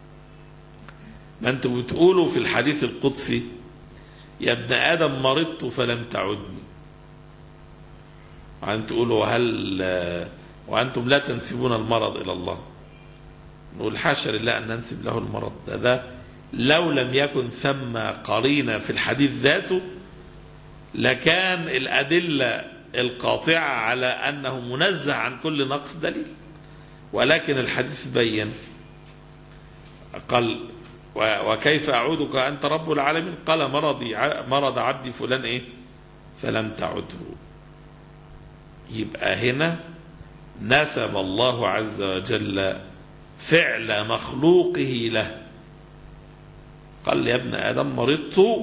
Speaker 3: ما انتوا بتقولوا في الحديث القدسي يا ابن آدم مرضت فلم تعدني، وأنتم تقولوا هل وأنتم لا تنسبون المرض إلى الله. نقول حاشا لله أن ننسب له المرض. ده, ده لو لم يكن ثم قرينة في الحديث ذاته لكان الأدلة القاطعة على أنه منزه عن كل نقص دليل، ولكن الحديث بين قال وكيف أعودك أنت رب العالمين؟ قال مرضي مرض عبدي فلان إيه فلم تعده. يبقى هنا نسب الله عز وجل فعل مخلوقه له. قال يا ابن آدم مرضت،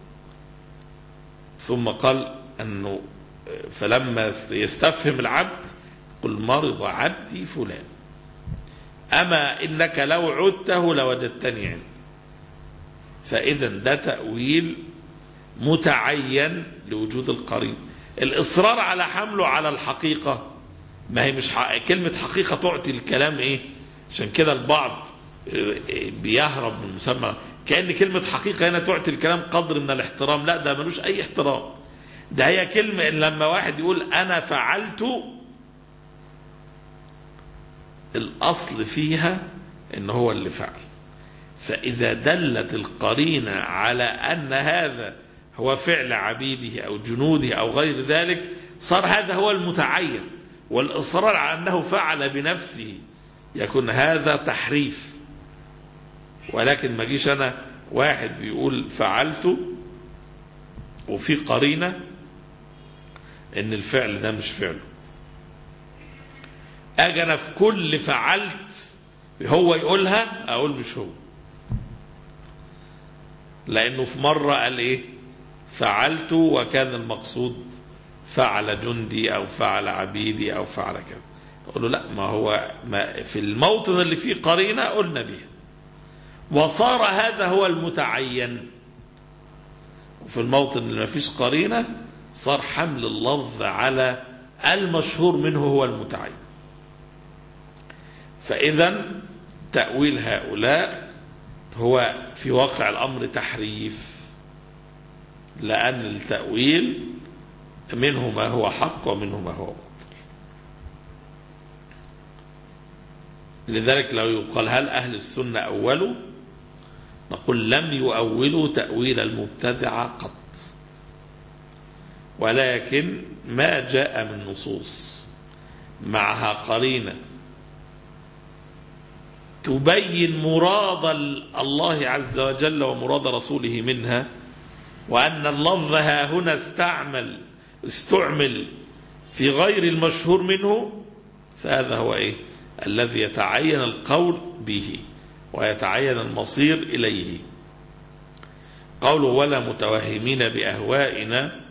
Speaker 3: ثم قال أنه فلما يستفهم العبد قل مرض عبدي فلان، أما إنك لو عدته لوجدتني عندي. فإذا ده تأويل متعين لوجود القرين. الإصرار على حمله على الحقيقة ما هي مش حق... كلمة حقيقة تعطي الكلام إيه؟ عشان كده البعض بيهرب من مسمى كأن كلمة حقيقة هنا تعطي الكلام قدر من الاحترام. لا، ده ملوش أي احترام. ده هي كلمة إن لما واحد يقول أنا فعلت الأصل فيها إن هو اللي فعل. فإذا دلت القرينة على أن هذا هو فعل عبيده أو جنوده أو غير ذلك صار هذا هو المتعين، والإصرار على أنه فعل بنفسه يكون هذا تحريف. ولكن ما جيش أنا واحد بيقول فعلته وفي قرينة إن الفعل ده مش فعله، أجي أنا في كل فعلت هو يقولها أقول مش هو، لأنه في مرة قال إيه فعلت وكان المقصود فعل جندي أو فعل عبيدي أو فعل كذا، أقول له لا، ما هو ما في الموطن اللي فيه قرينة قلنا بها وصار هذا هو المتعين، وفي الموطن اللي ما فيش قرينة صار حمل اللفظ على المشهور منه هو المتعين. فإذا تأويل هؤلاء هو في واقع الأمر تحريف، لأن التأويل منه ما هو حق ومنه ما هو باطل. لذلك لو يقال هل أهل السنة أولوا، نقول لم يؤولوا تأويل المبتدع قط، ولكن ما جاء من نصوص معها قرينة تبين مراد الله عز وجل ومراد رسوله منها، وأن اللفظ ها هنا استعمل استعمل في غير المشهور منه، فهذا هو إيه الذي يتعين القول به ويتعين المصير إليه. قوله ولا متوهمين بأهوائنا،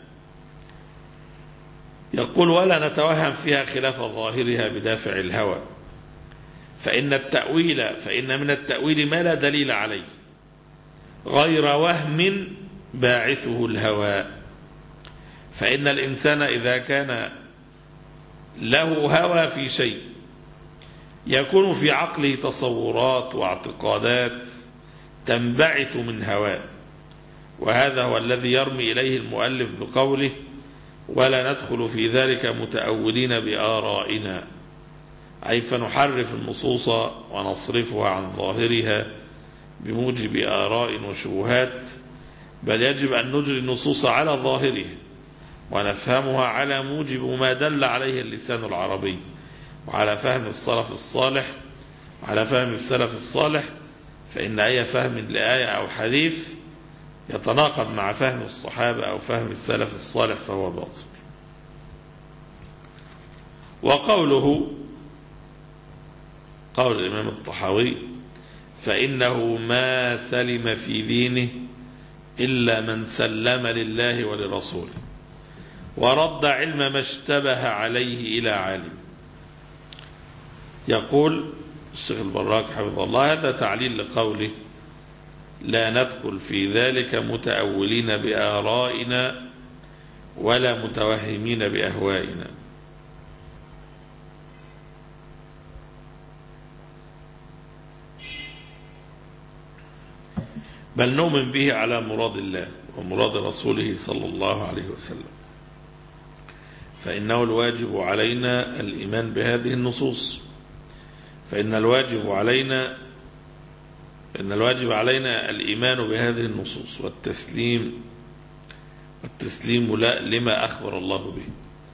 Speaker 3: يقول ولا نتوهم فيها خلاف ظاهرها بدافع الهوى، فإن التأويل فإن من التأويل ما لا دليل عليه غير وهم باعثه الهوى، فإن الإنسان إذا كان له هوى في شيء يكون في عقله تصورات واعتقادات تنبعث من هواه، وهذا هو الذي يرمي إليه المؤلف بقوله ولا ندخل في ذلك متأولين بآرائنا، أي فنحرف النصوص ونصرفها عن ظاهرها بموجب آراء وشبهات، بل يجب أن نجري النصوص على ظاهرها ونفهمها على موجب ما دل عليه اللسان العربي، وعلى فهم السلف الصالح وعلى فهم السلف الصالح، فإن أي فهم لآية أو حديث يتناقض مع فهم الصحابة أو فهم السلف الصالح فهو باطل. وقوله قول الإمام الطحاوي فإنه ما سلم في دينه إلا من سلم لله ولرسوله ورد علم ما اشتبه عليه إلى عالم. يقول الشيخ البراك حفظه الله هذا تعليل لقوله لا ندخل في ذلك متأولين بآرائنا ولا متوهمين بأهوائنا. بل نؤمن به على مراد الله ومراد رسوله صلى الله عليه وسلم، فإنه الواجب علينا الإيمان بهذه النصوص، فإن الواجب علينا إن الواجب علينا الإيمان بهذه النصوص والتسليم والتسليم لا لما أخبر الله به،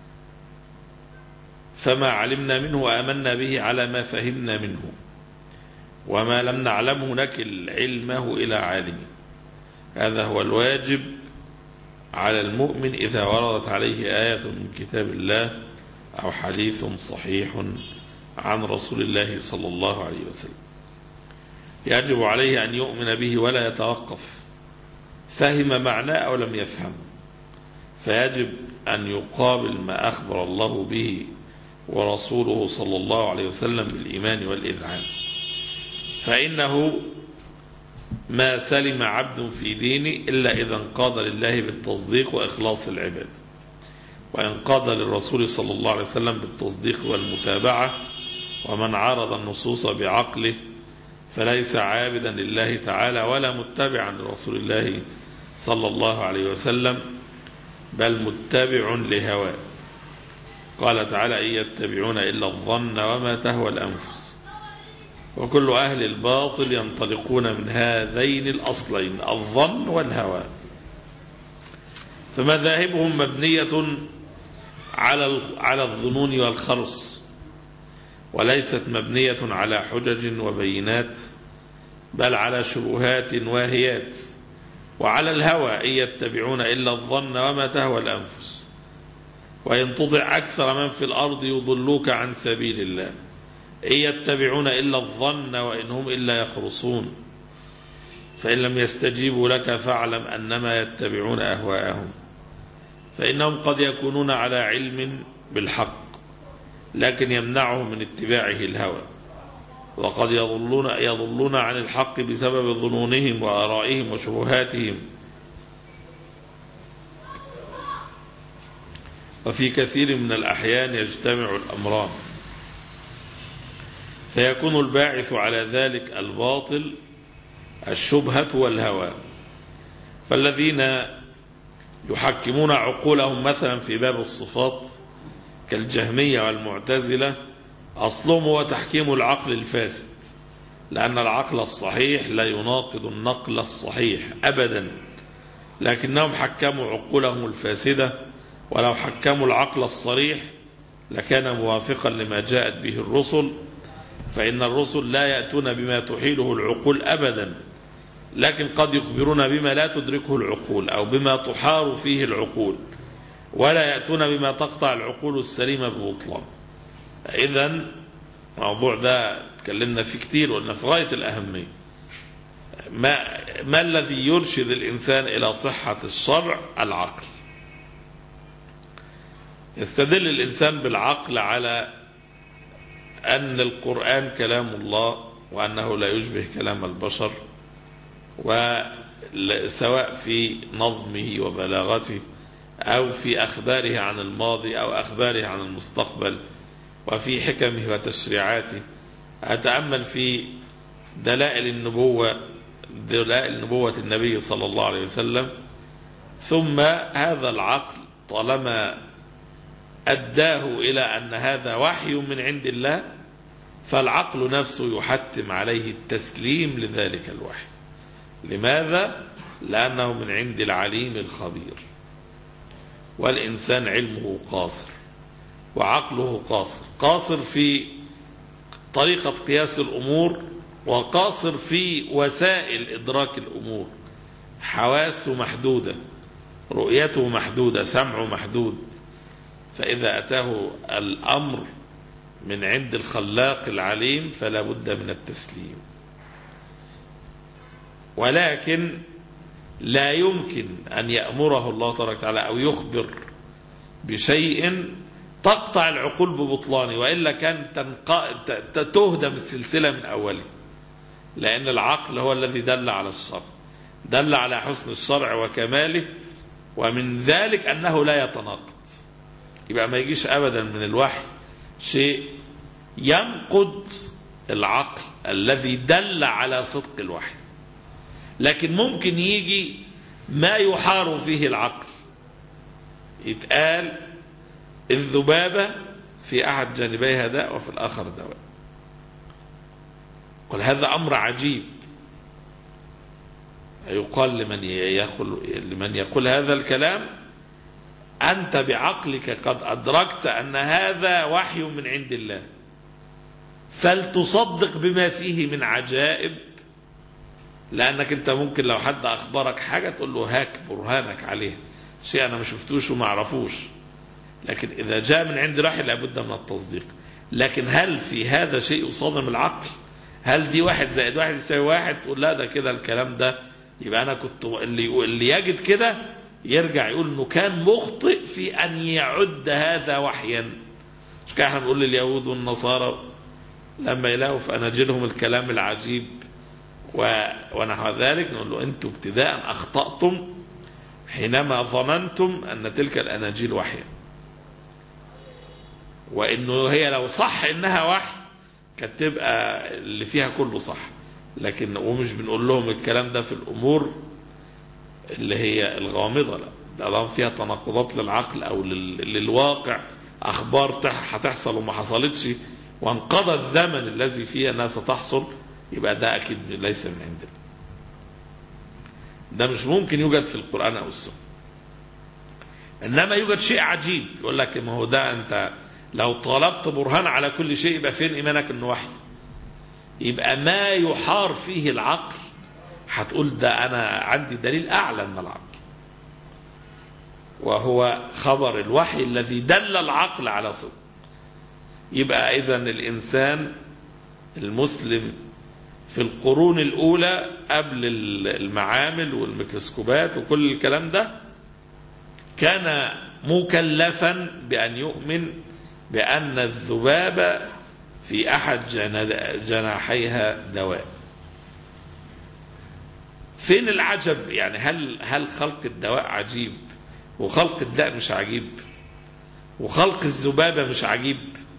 Speaker 3: فما علمنا منه آمنا به على ما فهمنا منه، وما لم نعلمه نكل علمه إلى عالمه. هذا هو الواجب على المؤمن إذا وردت عليه آية من كتاب الله أو حديث صحيح عن رسول الله صلى الله عليه وسلم، يجب عليه أن يؤمن به ولا يتوقف فهم معناه أو لم يفهمه، فيجب أن يقابل ما أخبر الله به ورسوله صلى الله عليه وسلم بالإيمان والإذعان، فإنه ما سلم عبد في دينه إلا إذا انقاد لله بالتصديق وإخلاص العباد، وانقاد للرسول صلى الله عليه وسلم بالتصديق والمتابعة، ومن عارض النصوص بعقله فليس عابدا لله تعالى ولا متبعا لرسول الله صلى الله عليه وسلم، بل متبع لهواه. قال تعالى إن يتبعون إلا الظن وما تهوى الأنفس، وكل أهل الباطل ينطلقون من هذين الأصلين الظن والهوى، فمذاهبهم مبنية على على الظنون والخرص، وليست مبنية على حجج وبينات، بل على شبهات واهيات، وعلى الهوى إن يتبعون إلا الظن وما تهوى الأنفس، وإن تطع أكثر من في الأرض يضلوك عن سبيل الله، إن يتبعون إلا الظن وإن هم إلا يخرصون، فإن لم يستجيبوا لك فاعلم أنما يتبعون أهواءهم، فإنهم قد يكونون على علم بالحق لكن يمنعهم من اتباعه الهوى، وقد يضلون, يضلون عن الحق بسبب ظنونهم وآرائهم وشبهاتهم. وفي كثير من الأحيان يجتمع الأمران، فيكون الباعث على ذلك الباطل الشبهة والهوى. فالذين يحكمون عقولهم مثلا في باب الصفات كالجهمية والمعتزلة أصلهم هو تحكيم العقل الفاسد، لأن العقل الصحيح لا يناقض النقل الصحيح أبدا، لكنهم حكموا عقولهم الفاسدة، ولو حكموا العقل الصريح لكان موافقا لما جاءت به الرسل، فإن الرسل لا يأتون بما تحيله العقول أبدا، لكن قد يخبرون بما لا تدركه العقول أو بما تحار فيه العقول، ولا يأتون بما تقطع العقول السليمة ببطلان. إذن الموضوع ده تكلمنا فيه كتير وقلنا في غاية الأهمية. ما, ما الذي يرشد الإنسان إلى صحة الشرع؟ العقل. يستدل الإنسان بالعقل على أن القرآن كلام الله وأنه لا يشبه كلام البشر، وسواء في نظمه وبلاغته أو في أخباره عن الماضي أو أخباره عن المستقبل، وفي حكمه وتشريعاته. أتأمل في دلائل النبوة دلائل نبوة النبي صلى الله عليه وسلم، ثم هذا العقل طالما أداه إلى أن هذا وحي من عند الله، فالعقل نفسه يحتم عليه التسليم لذلك الوحي. لماذا؟ لأنه من عند العليم الخبير، والإنسان علمه قاصر وعقله قاصر، قاصر في طريقة قياس الأمور، وقاصر في وسائل إدراك الأمور. حواسه محدودة، رؤيته محدودة، سمعه محدود، فإذا أتاه الأمر من عند الخلاق العليم فلا بد من التسليم. ولكن لا يمكن أن يأمره الله تبارك وتعالى أو يخبر بشيء تقطع العقول ببطلانه، وإلا كان تهدم السلسلة من أوله، لأن العقل هو الذي دل على الشرع، دل على حسن الشرع وكماله، ومن ذلك أنه لا يتناقض. يبقى ما يجيش أبدا من الوحي شيء ينقض العقل الذي دل على صدق الوحي، لكن ممكن يجي ما يحار فيه العقل. يتقال الذبابة في أحد جانبيها داء وفي الآخر دواء. قل هذا أمر عجيب. يقال لمن يقول, لمن يقول هذا الكلام: أنت بعقلك قد أدركت أن هذا وحي من عند الله، فلتصدق بما فيه من عجائب، لأنك أنت ممكن لو حد أخبرك حاجة تقول له هاك برهانك عليه، شيء أنا ما شفتوش وما عرفوش، لكن إذا جاء من عند وحي لابد من التصديق. لكن هل في هذا شيء يصادم العقل؟ هل دي واحد زائد واحد يساوي واحد؟ تقول لا ده كده الكلام ده يبقى أنا كنت اللي, اللي يجد كده يرجع يقول إنه كان مخطئ في أن يعد هذا وحيا. مش كده احنا بنقول لليهود والنصارى لما يلاقوا في أناجيلهم الكلام العجيب ونحو ذلك، نقول له أنتم ابتداء أخطأتم حينما ظننتم أن تلك الأناجيل وحيا، وإنه هي لو صح إنها وحي كانت تبقى اللي فيها كله صح. لكن ومش بنقول لهم الكلام ده في الأمور اللي هي الغامضة، لا ده لهم فيها تناقضات للعقل أو للواقع، أخبار هتحصل وما حصلتش وانقضى الزمن الذي فيها أنها ستحصل، يبقى ده أكيد ليس من عندنا. ده مش ممكن يوجد في القرآن أو السنة. إنما يوجد شيء عجيب يقول لك ما هو ده أنت لو طلبت برهان على كل شيء يبقى فين إيمانك إنه وحي؟ يبقى ما يحار فيه العقل هتقول ده أنا عندي دليل أعلى من العقل، وهو خبر الوحي الذي دل العقل على صدق. يبقى إذن الإنسان المسلم في القرون الأولى قبل المعامل والميكروسكوبات وكل الكلام ده كان مكلفا بأن يؤمن بأن الذبابة في أحد جناحيها دواء. فين العجب؟ يعني هل هل خلق الدواء عجيب وخلق الداء مش عجيب وخلق الذبابة مش عجيب؟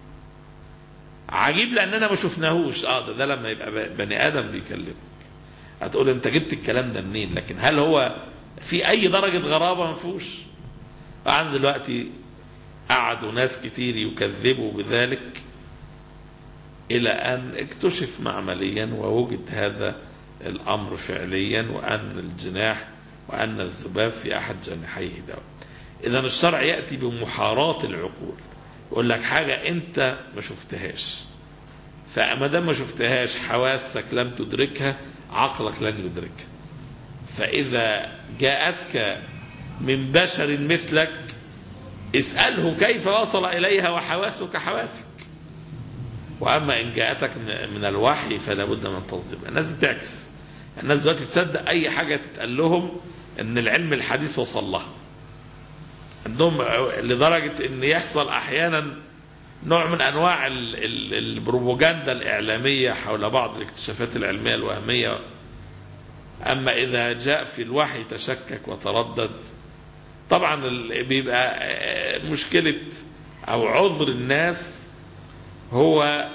Speaker 3: عجيب لأننا ما شفناهوش. اه ده, ده لما يبقى بني آدم بيكلمك هتقول انت جبت الكلام ده منين؟ لكن هل هو في أي درجة غرابة؟ ما فيهوش. عن دلوقتي قعدوا ناس كتير يكذبوا بذلك إلى أن اكتشف معمليا ووجد هذا الأمر فعليا، وأن الجناح وأن الذباب في أحد جناحيه دواء. إذا الشرع يأتي بمحاراة العقول، يقول لك حاجة أنت ما شفتهاش، فما دام ما شفتهاش حواسك لم تدركها، عقلك لن يدركها. فإذا جاءتك من بشر مثلك اسأله كيف وصل إليها وحواسك حواسك. وأما إن جاءتك من الوحي فلا بد من تصديق. الناس بتعكس، الناس دلوقتي تصدق أي حاجة تتقال لهم إن العلم الحديث وصل لها عندهم، لدرجة إن يحصل أحيانا نوع من أنواع البروباغندا الإعلامية حول بعض الاكتشافات العلمية الوهمية. أما إذا جاء في الوحي تشكك وتردد، طبعا بيبقى مشكلة أو عذر الناس هو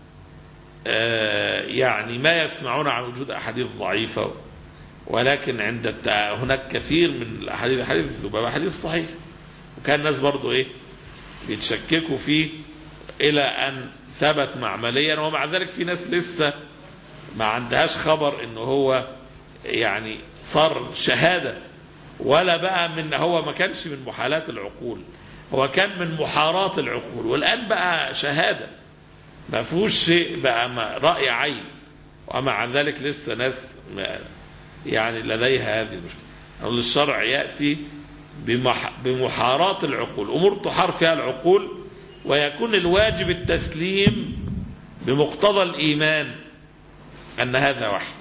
Speaker 3: يعني ما يسمعون عن وجود أحاديث ضعيفة، ولكن عند هناك كثير من الأحاديث حديث الذبابة حديث صحيح، وكان الناس برضو إيه بيتشككوا فيه إلى أن ثبت معمليا. ومع ذلك في ناس لسه ما عندهاش خبر إنه هو يعني صار شهادة، ولا بقى من هو ما كانش من محالات العقول، هو كان من محارات العقول، والآن بقى شهادة ما فيهوش شيء بقى رأي عين. ومع ذلك لسه ناس يعني لديها هذه المشكلة. الشرع يأتي بمحارات العقول، أمور تحار فيها العقول، ويكون الواجب التسليم بمقتضى الإيمان أن هذا وحي.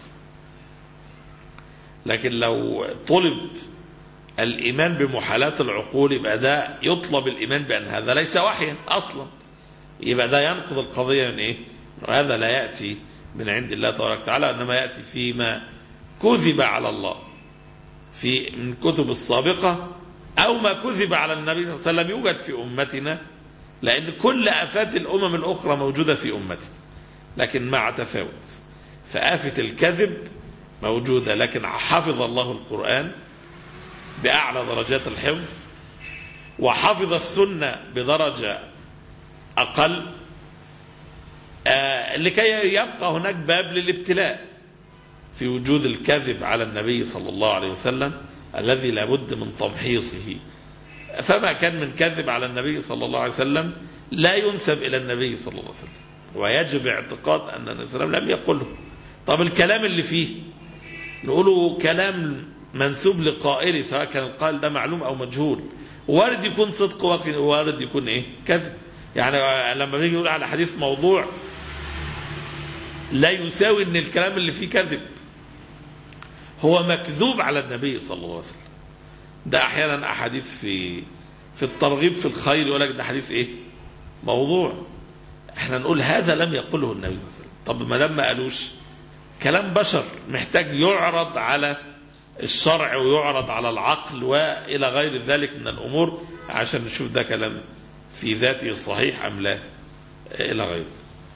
Speaker 3: لكن لو طلب الإيمان بمحالات العقول يبقى ده يطلب الإيمان بأن هذا ليس وحيا أصلا، يبقى ده ينقض القضية من إيه؟ وهذا لا يأتي من عند الله تبارك وتعالى، إنما يأتي فيما كذب على الله في من كتب السابقة، أو ما كذب على النبي صلى الله عليه وسلم يوجد في أمتنا، لأن كل آفات الأمم الأخرى موجودة في أمتنا لكن مع تفاوت. فآفة الكذب موجودة، لكن حفظ الله القرآن بأعلى درجات الحفظ، وحفظ السنة بدرجة أقل، آه لكي يبقى هناك باب للابتلاء في وجود الكذب على النبي صلى الله عليه وسلم الذي لابد من تمحيصه. فما كان من كذب على النبي صلى الله عليه وسلم لا ينسب إلى النبي صلى الله عليه وسلم، ويجب اعتقاد أن النبي صلى الله عليه وسلم لم يقله. طب الكلام اللي فيه نقوله كلام منسوب لقائله، سواء كان القائل ده معلوم أو مجهول، وارد يكون صدق وارد يكون إيه كذب. يعني لما نيجي نقول على حديث موضوع لا يساوي ان الكلام اللي فيه كذب، هو مكذوب على النبي صلى الله عليه وسلم. ده احيانا احاديث في في الترغيب في الخير يقول لك ده حديث ايه موضوع، احنا نقول هذا لم يقله النبي صلى الله عليه وسلم. طب ما دام ما قالوش، كلام بشر محتاج يعرض على الشرع ويعرض على العقل والى غير ذلك من الامور عشان نشوف ده كلام في ذاته صحيح أم لا إلى غيره.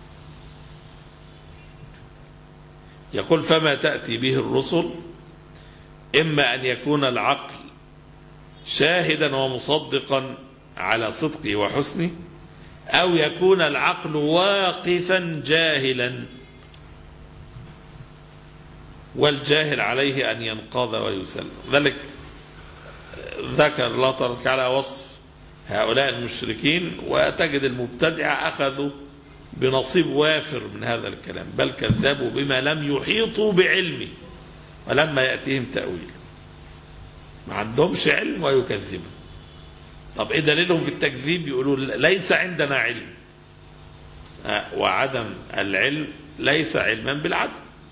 Speaker 3: يقول فما تأتي به الرسل إما أن يكون العقل شاهدا ومصدقا على صدقه وحسنه، أو يكون العقل واقفا جاهلا، والجاهل عليه أن ينقض ويسلم. ذلك ذكر الله تبارك وتعالى وصف هؤلاء المشركين، وتجد المبتدعة أخذوا بنصيب وافر من هذا الكلام، بل كذبوا بما لم يحيطوا بعلمه ولما يأتيهم تأويل. ما عندهمش علم ويكذبوا. طب إيه دليلهم في التكذيب؟ يقولوا ليس عندنا علم، وعدم العلم ليس علما بالعدم.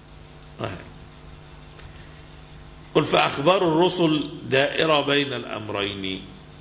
Speaker 3: قل فأخبار الرسل دائرة بين الأمرين،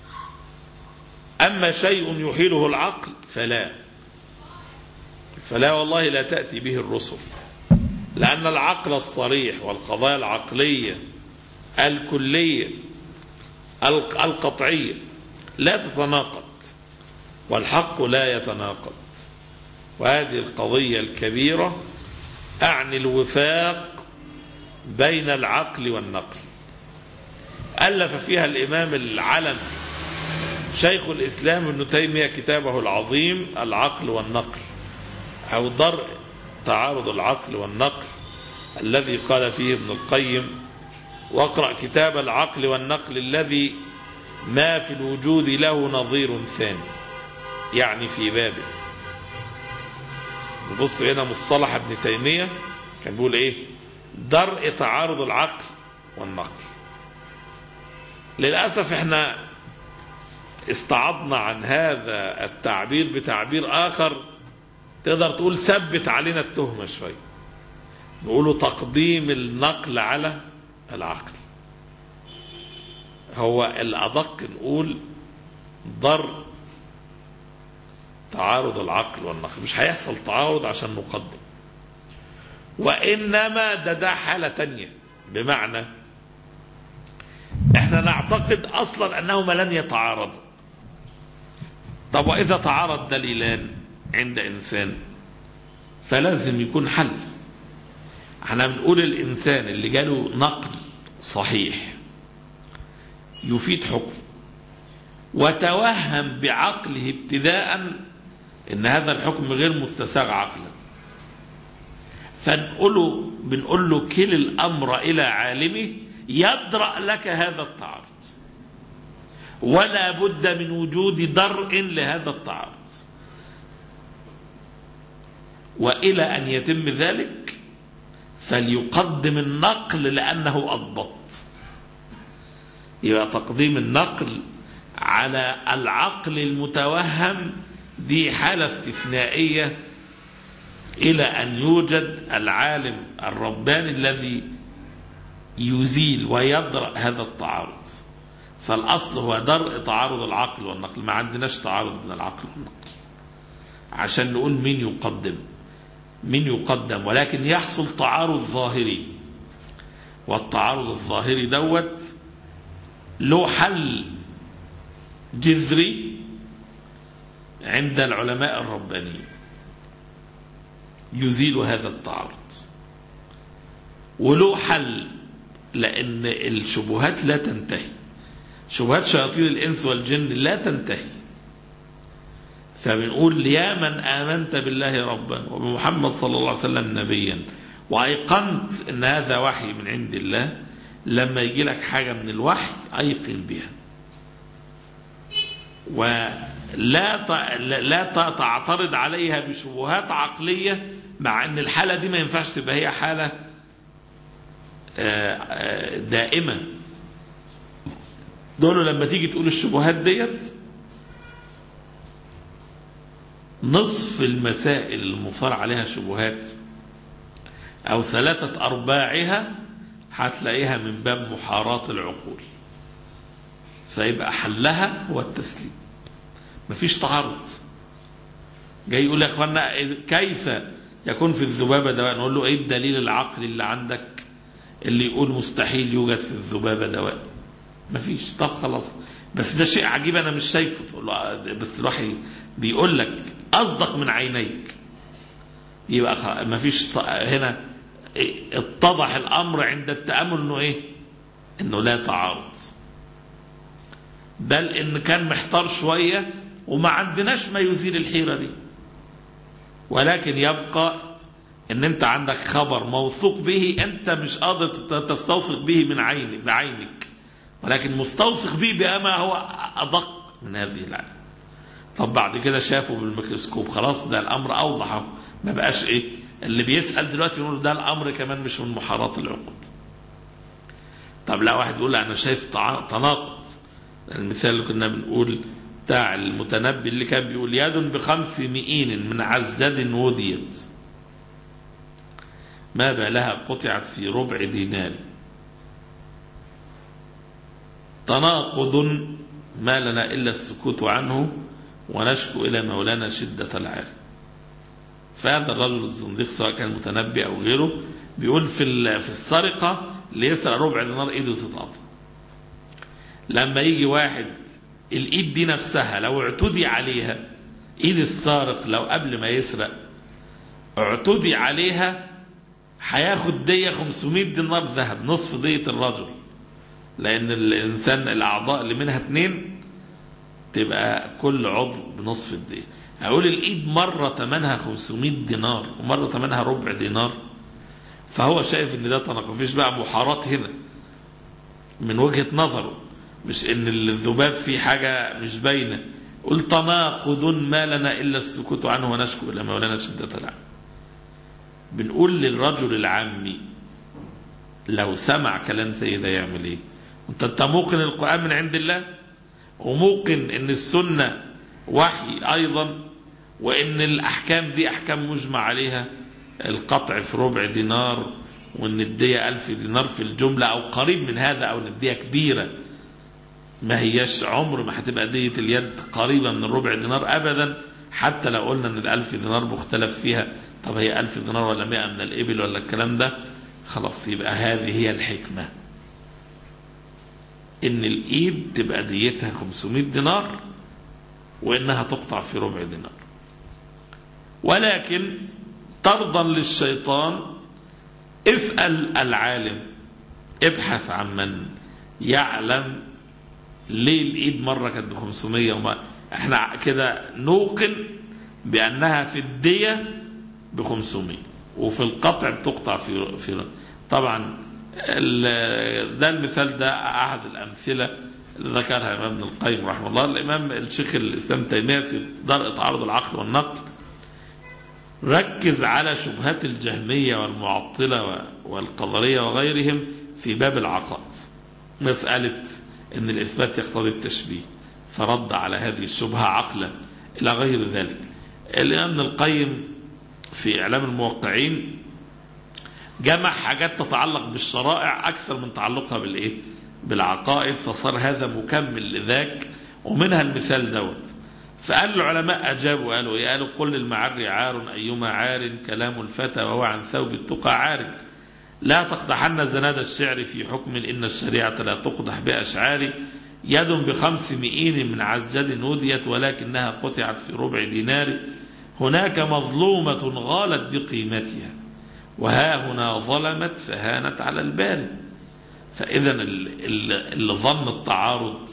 Speaker 3: أما شيء يحيله العقل فلا فلا والله لا تأتي به الرسل، لأن العقل الصريح والقضايا العقلية الكلية القطعية لا تتناقض، والحق لا يتناقض. وهذه القضية الكبيرة أعني الوفاق بين العقل والنقل. ألف فيها الإمام العلم شيخ الإسلام ابن تيمية كتابه العظيم العقل والنقل، أو درء تعارض العقل والنقل، الذي قال فيه ابن القيم: واقرأ كتاب العقل والنقل الذي ما في الوجود له نظير ثاني، يعني في بابه. نبص هنا مصطلح ابن تيمية كان بيقول ايه؟ درء تعارض العقل والنقل. للأسف احنا استعضنا عن هذا التعبير بتعبير آخر، تقدر تقول ثبت علينا التهمة شوية، نقوله تقديم النقل على العقل. هو الأدق نقول ضر تعارض العقل والنقل، مش هيحصل تعارض عشان نقدم، وإنما ده ده حالة تانية. بمعنى احنا نعتقد أصلا أنهما لن يتعارضوا. طب وإذا تعارض دليلان عند إنسان فلازم يكون حل. احنا بنقول الإنسان اللي جاله نقل صحيح يفيد حكم، وتوهم بعقله ابتداء ان هذا الحكم غير مستساغ عقلا، فنقوله بنقول له كل الأمر إلى عالمه يدرأ لك هذا التعارض، ولا بد من وجود درء لهذا التعارض، وإلى أن يتم ذلك فليقدم النقل لأنه أضبط. يبقى تقديم النقل على العقل المتوهم دي حالة استثنائية إلى أن يوجد العالم الرباني الذي يزيل ويدرأ هذا التعارض. فالأصل هو درء تعارض العقل والنقل، ما عندناش تعارض بين العقل والنقل عشان نقول مين يقدم مين يقدم ولكن يحصل تعارض ظاهري، والتعارض الظاهري دوت له حل جذري عند العلماء الربانيين يزيل هذا التعارض، وله حل لأن الشبهات لا تنتهي، شبهات شياطين الإنس والجن لا تنتهي. فبنقول يا من آمنت بالله ربا وبمحمد صلى الله عليه وسلم نبيا وأيقنت أن هذا وحي من عند الله، لما يجي لك حاجة من الوحي أيقن بها، ولا لا تعترض عليها بشبهات عقلية، مع أن الحالة دي ما ينفعش تبقى هي حالة دائمة. دول لما تيجي تقول الشبهات ديت نصف المسائل المثار عليها شبهات أو ثلاثة أرباعها هتلاقيها من باب محاراة العقول، فيبقى حلها هو التسليم، مفيش تعارض. جاي يقول يا أخوانا كيف يكون في الذبابة دواء؟ نقول له إيه الدليل العقلي اللي عندك اللي يقول مستحيل يوجد في الذبابة دواء؟ مفيش. طب خلاص، بس ده شيء عجيب أنا مش شايفه. تقول له بس الوحي بيقول لك أصدق من عينيك، يبقى مفيش هنا. اتضح الأمر عند التأمل إنه إيه؟ إنه لا تعارض، بل إن كان محتار شوية وما عندناش ما يزيل الحيرة دي، ولكن يبقى إن أنت عندك خبر موثوق به، أنت مش قادر تستوثق به من عينك بعينك، ولكن مستوثق به بما هو أدق من هذه العلم. طب بعد كده شافوا بالميكروسكوب، خلاص ده الأمر أوضح، ما بقاش إيه اللي بيسأل دلوقتي يقول ده الأمر كمان مش من محارات العقول. طب لا واحد يقول أنا شايف تناقض، المثال اللي كنا بنقول بتاع المتنبي اللي كان بيقول يد بخمس مئين من عزد وديت ما بالها قطعت في ربع دينار. تناقض ما لنا إلا السكوت عنه ونشكو إلى مولانا شدة العار. فهذا الرجل الزنديق سواء كان متنبي أو غيره بيقول في في السرقة اللي يسرق ربع دينار إيده تتقطع. لما يجي واحد الإيد دي نفسها لو اعتدي عليها، إيد السارق لو قبل ما يسرق اعتدي عليها هياخد دية خمسمائة دينار ذهب، نصف دية الرجل، لأن الإنسان الأعضاء اللي منها اتنين تبقى كل عضو بنصف الدية. هقول الإيد مرة ثمنها خمسمائة دينار ومرة ثمنها ربع دينار، فهو شايف ان ده تناقض. مفيش بقى محارات هنا من وجهة نظره، مش ان الذباب فيه حاجة مش باينة. قل تناقض ما لنا إلا السكوت عنه ونشكو إلى مولانا شدة العام. بنقول للرجل العامي لو سمع كلام زي ده يعمل ايه؟ انت انت موقن القرآن من عند الله، وموقن ان السنة وحي ايضا، وان الاحكام دي احكام مجمع عليها، القطع في ربع دينار، وان الدية ألف دينار في الجملة او قريب من هذا، او ان الدية كبيرة ما هيش عمر ما هتبقى دية اليد قريبة من الربع دينار ابدا، حتى لو قلنا ان الألف دينار مختلف فيها. طب هي ألف دينار ولا مئة من الإبل ولا الكلام ده؟ خلاص يبقى هذه هي الحكمة، ان الإيد تبقى ديتها خمسمائة دينار وإنها تقطع في ربع دينار. ولكن طردا للشيطان اسأل العالم، ابحث عن من يعلم ليه الإيد مرة كانت بخمسمائة وما احنا كده نوقن بأنها في الدية بخمسمائة وفي القطع بتقطع في في طبعا ده المثال ده أحد الأمثلة اللي ذكرها الإمام ابن القيم رحمه الله. الإمام الشيخ الإسلام تيمية في درء تعارض العقل والنقل ركز على شبهات الجهمية والمعطلة والقدرية وغيرهم في باب العقائد، مسألة أن الإثبات يقتضي التشبيه، فرد على هذه الشبهة عقلا إلى غير ذلك. الإمام ابن القيم في إعلام الموقعين جمع حاجات تتعلق بالشرائع أكثر من تعلقها بالإيه؟ بالعقائد، فصار هذا مكمل لذاك. ومنها المثال دوت، فقال العلماء أجابوا قالوا إيه؟ قالوا قل للمعر عار أيما عار كلام الفتى وهو عن ثوب التقى عار، لا تقدحن زناد الشعر في حكم إن الشريعة لا تقدح بأشعار، يد بخمس مئين من عزجد نوديت ولكنها قطعت في ربع دينار، هناك مظلومة غالت بقيمتها وها هنا ظلمت فهانت على الباري. فإذا اللي ظن التعارض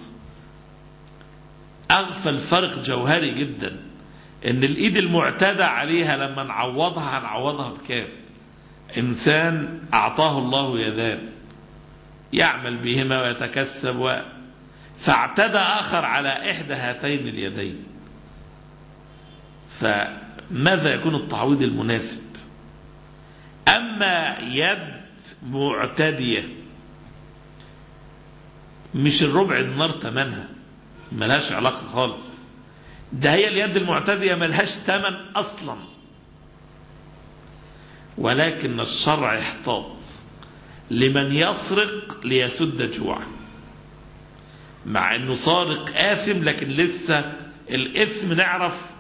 Speaker 3: أغفل فرق جوهري جدا، إن الإيد المعتدى عليها لما نعوضها هنعوضها بكام؟ إنسان أعطاه الله يدان يعمل بهما ويتكسب و... فاعتدى آخر على إحدى هاتين اليدين، فماذا يكون التعويض المناسب؟ أما يد معتدية مش الربع دينار ثمنها، ملهاش علاقة خالص، ده هي اليد المعتدية ملهاش ثمن أصلا، ولكن الشرع احتاط لمن يسرق ليسد جوعه، مع انه سارق آثم، لكن لسه الإثم نعرف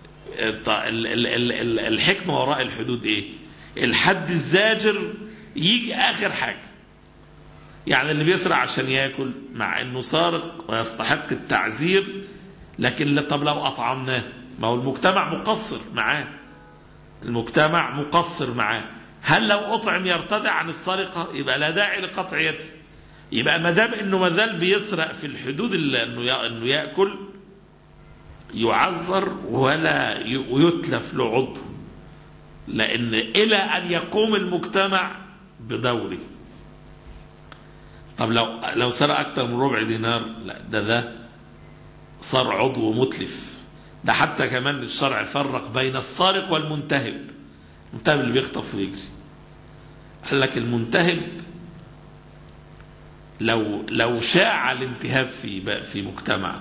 Speaker 3: الحكمة وراء الحدود ايه؟ الحد الزاجر يجي آخر حاجة. يعني اللي بيسرق عشان ياكل مع انه سارق ويستحق التعزير، لكن طب لو أطعمناه، ما هو المجتمع مقصر معاه، المجتمع مقصر معاه، هل لو أطعم يرتدع عن السرقة؟ يبقى لا داعي لقطع يده. يبقى ما دام انه مازال بيسرق في الحدود اللي انه انه ياكل يعذر ولا ويتلف له عضو، لان الى ان يقوم المجتمع بدوره. طب لو لو سرق أكتر من ربع دينار، لا ده ده صار عضو متلف. ده حتى كمان الشرع فرق بين السارق والمنتهب. المنتهب اللي بيخطف ويجري، قال لك المنتهب لو لو شاع الانتهاب في في مجتمع،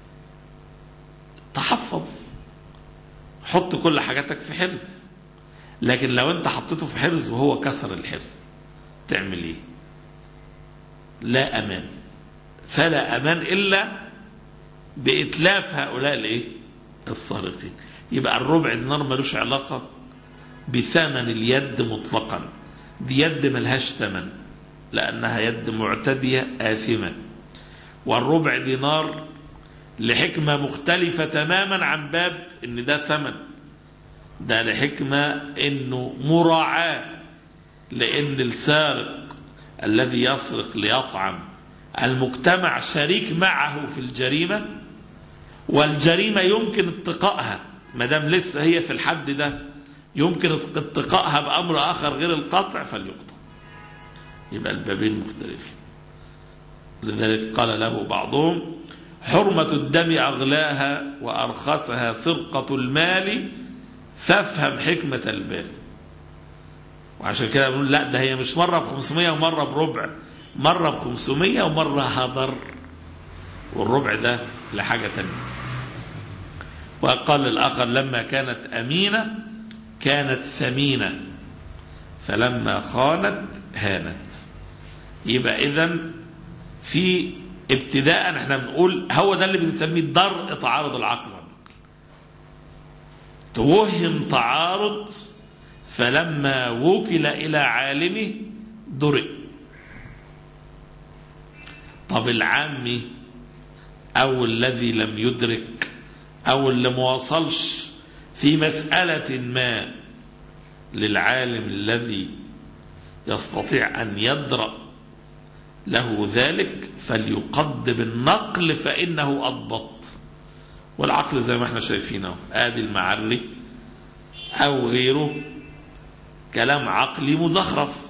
Speaker 3: تحفظ، حط كل حاجاتك في حرز. لكن لو انت حطيته في حرز وهو كسر الحرز، تعمل ايه؟ لا امان. فلا امان الا باتلاف هؤلاء الايه؟ السارقين. يبقى الربع دينار ملوش علاقه بثمن اليد مطلقا، دي يد ملهاش ثمن لانها يد معتديه آثمه. والربع دينار لحكمه مختلفه تماما عن باب ان ده ثمن، ده لحكمه انه مراعاه، لان السارق الذي يسرق ليطعم المجتمع شريك معه في الجريمة، والجريمة يمكن اتقائها ما دام لسه هي في الحد ده، يمكن اتقائها بأمر آخر غير القطع فليقطع. يبقى البابين مختلفين. لذلك قال له بعضهم: حرمة الدم أغلاها وأرخصها سرقة المال، فافهم حكمة البال. وعشان كده بنقول لا، ده هي مش مرة بخمسمية ومرة بربع، مرة بخمسمية ومرة هدر، والربع ده لحاجة تانية. وقال الآخر: لما كانت أمينة كانت ثمينة، فلما خانت هانت. يبقى إذن في ابتداء احنا بنقول هو ده اللي بنسميه درء تعارض العقل والنقل. توهم تعارض، فلما وكل إلى عالمه درئ. طب العامي أو الذي لم يدرك أو اللي مواصلش في مسألة ما للعالم الذي يستطيع أن يدرأ له ذلك، فليقدم النقل فإنه أضبط. والعقل زي ما احنا شايفينه آدي المعري أو غيره كلام عقلي مزخرف،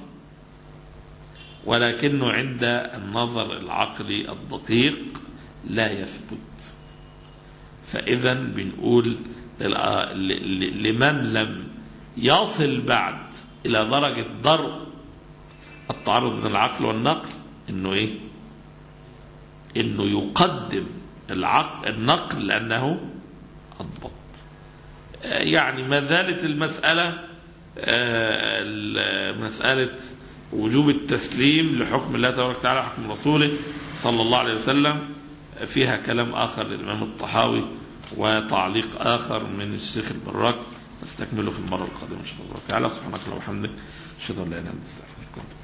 Speaker 3: ولكنه عند النظر العقلي الدقيق لا يثبت. فإذا بنقول لمن لم يصل بعد إلى درجة درء التعارض بين العقل والنقل إنه إيه؟ إنه يقدم العقل النقل لأنه أضبط. يعني ما زالت المسألة مسألة وجوب التسليم لحكم الله تبارك وتعالى وحكم رسوله صلى الله عليه وسلم فيها كلام آخر للإمام الطحاوي وتعليق آخر من الشيخ البراك، نستكمله في المرة القادمة إن شاء الله تعالى. سبحانك اللهم وبحمدك، أشهد أن لا إله إلا أنت، أستغفرك.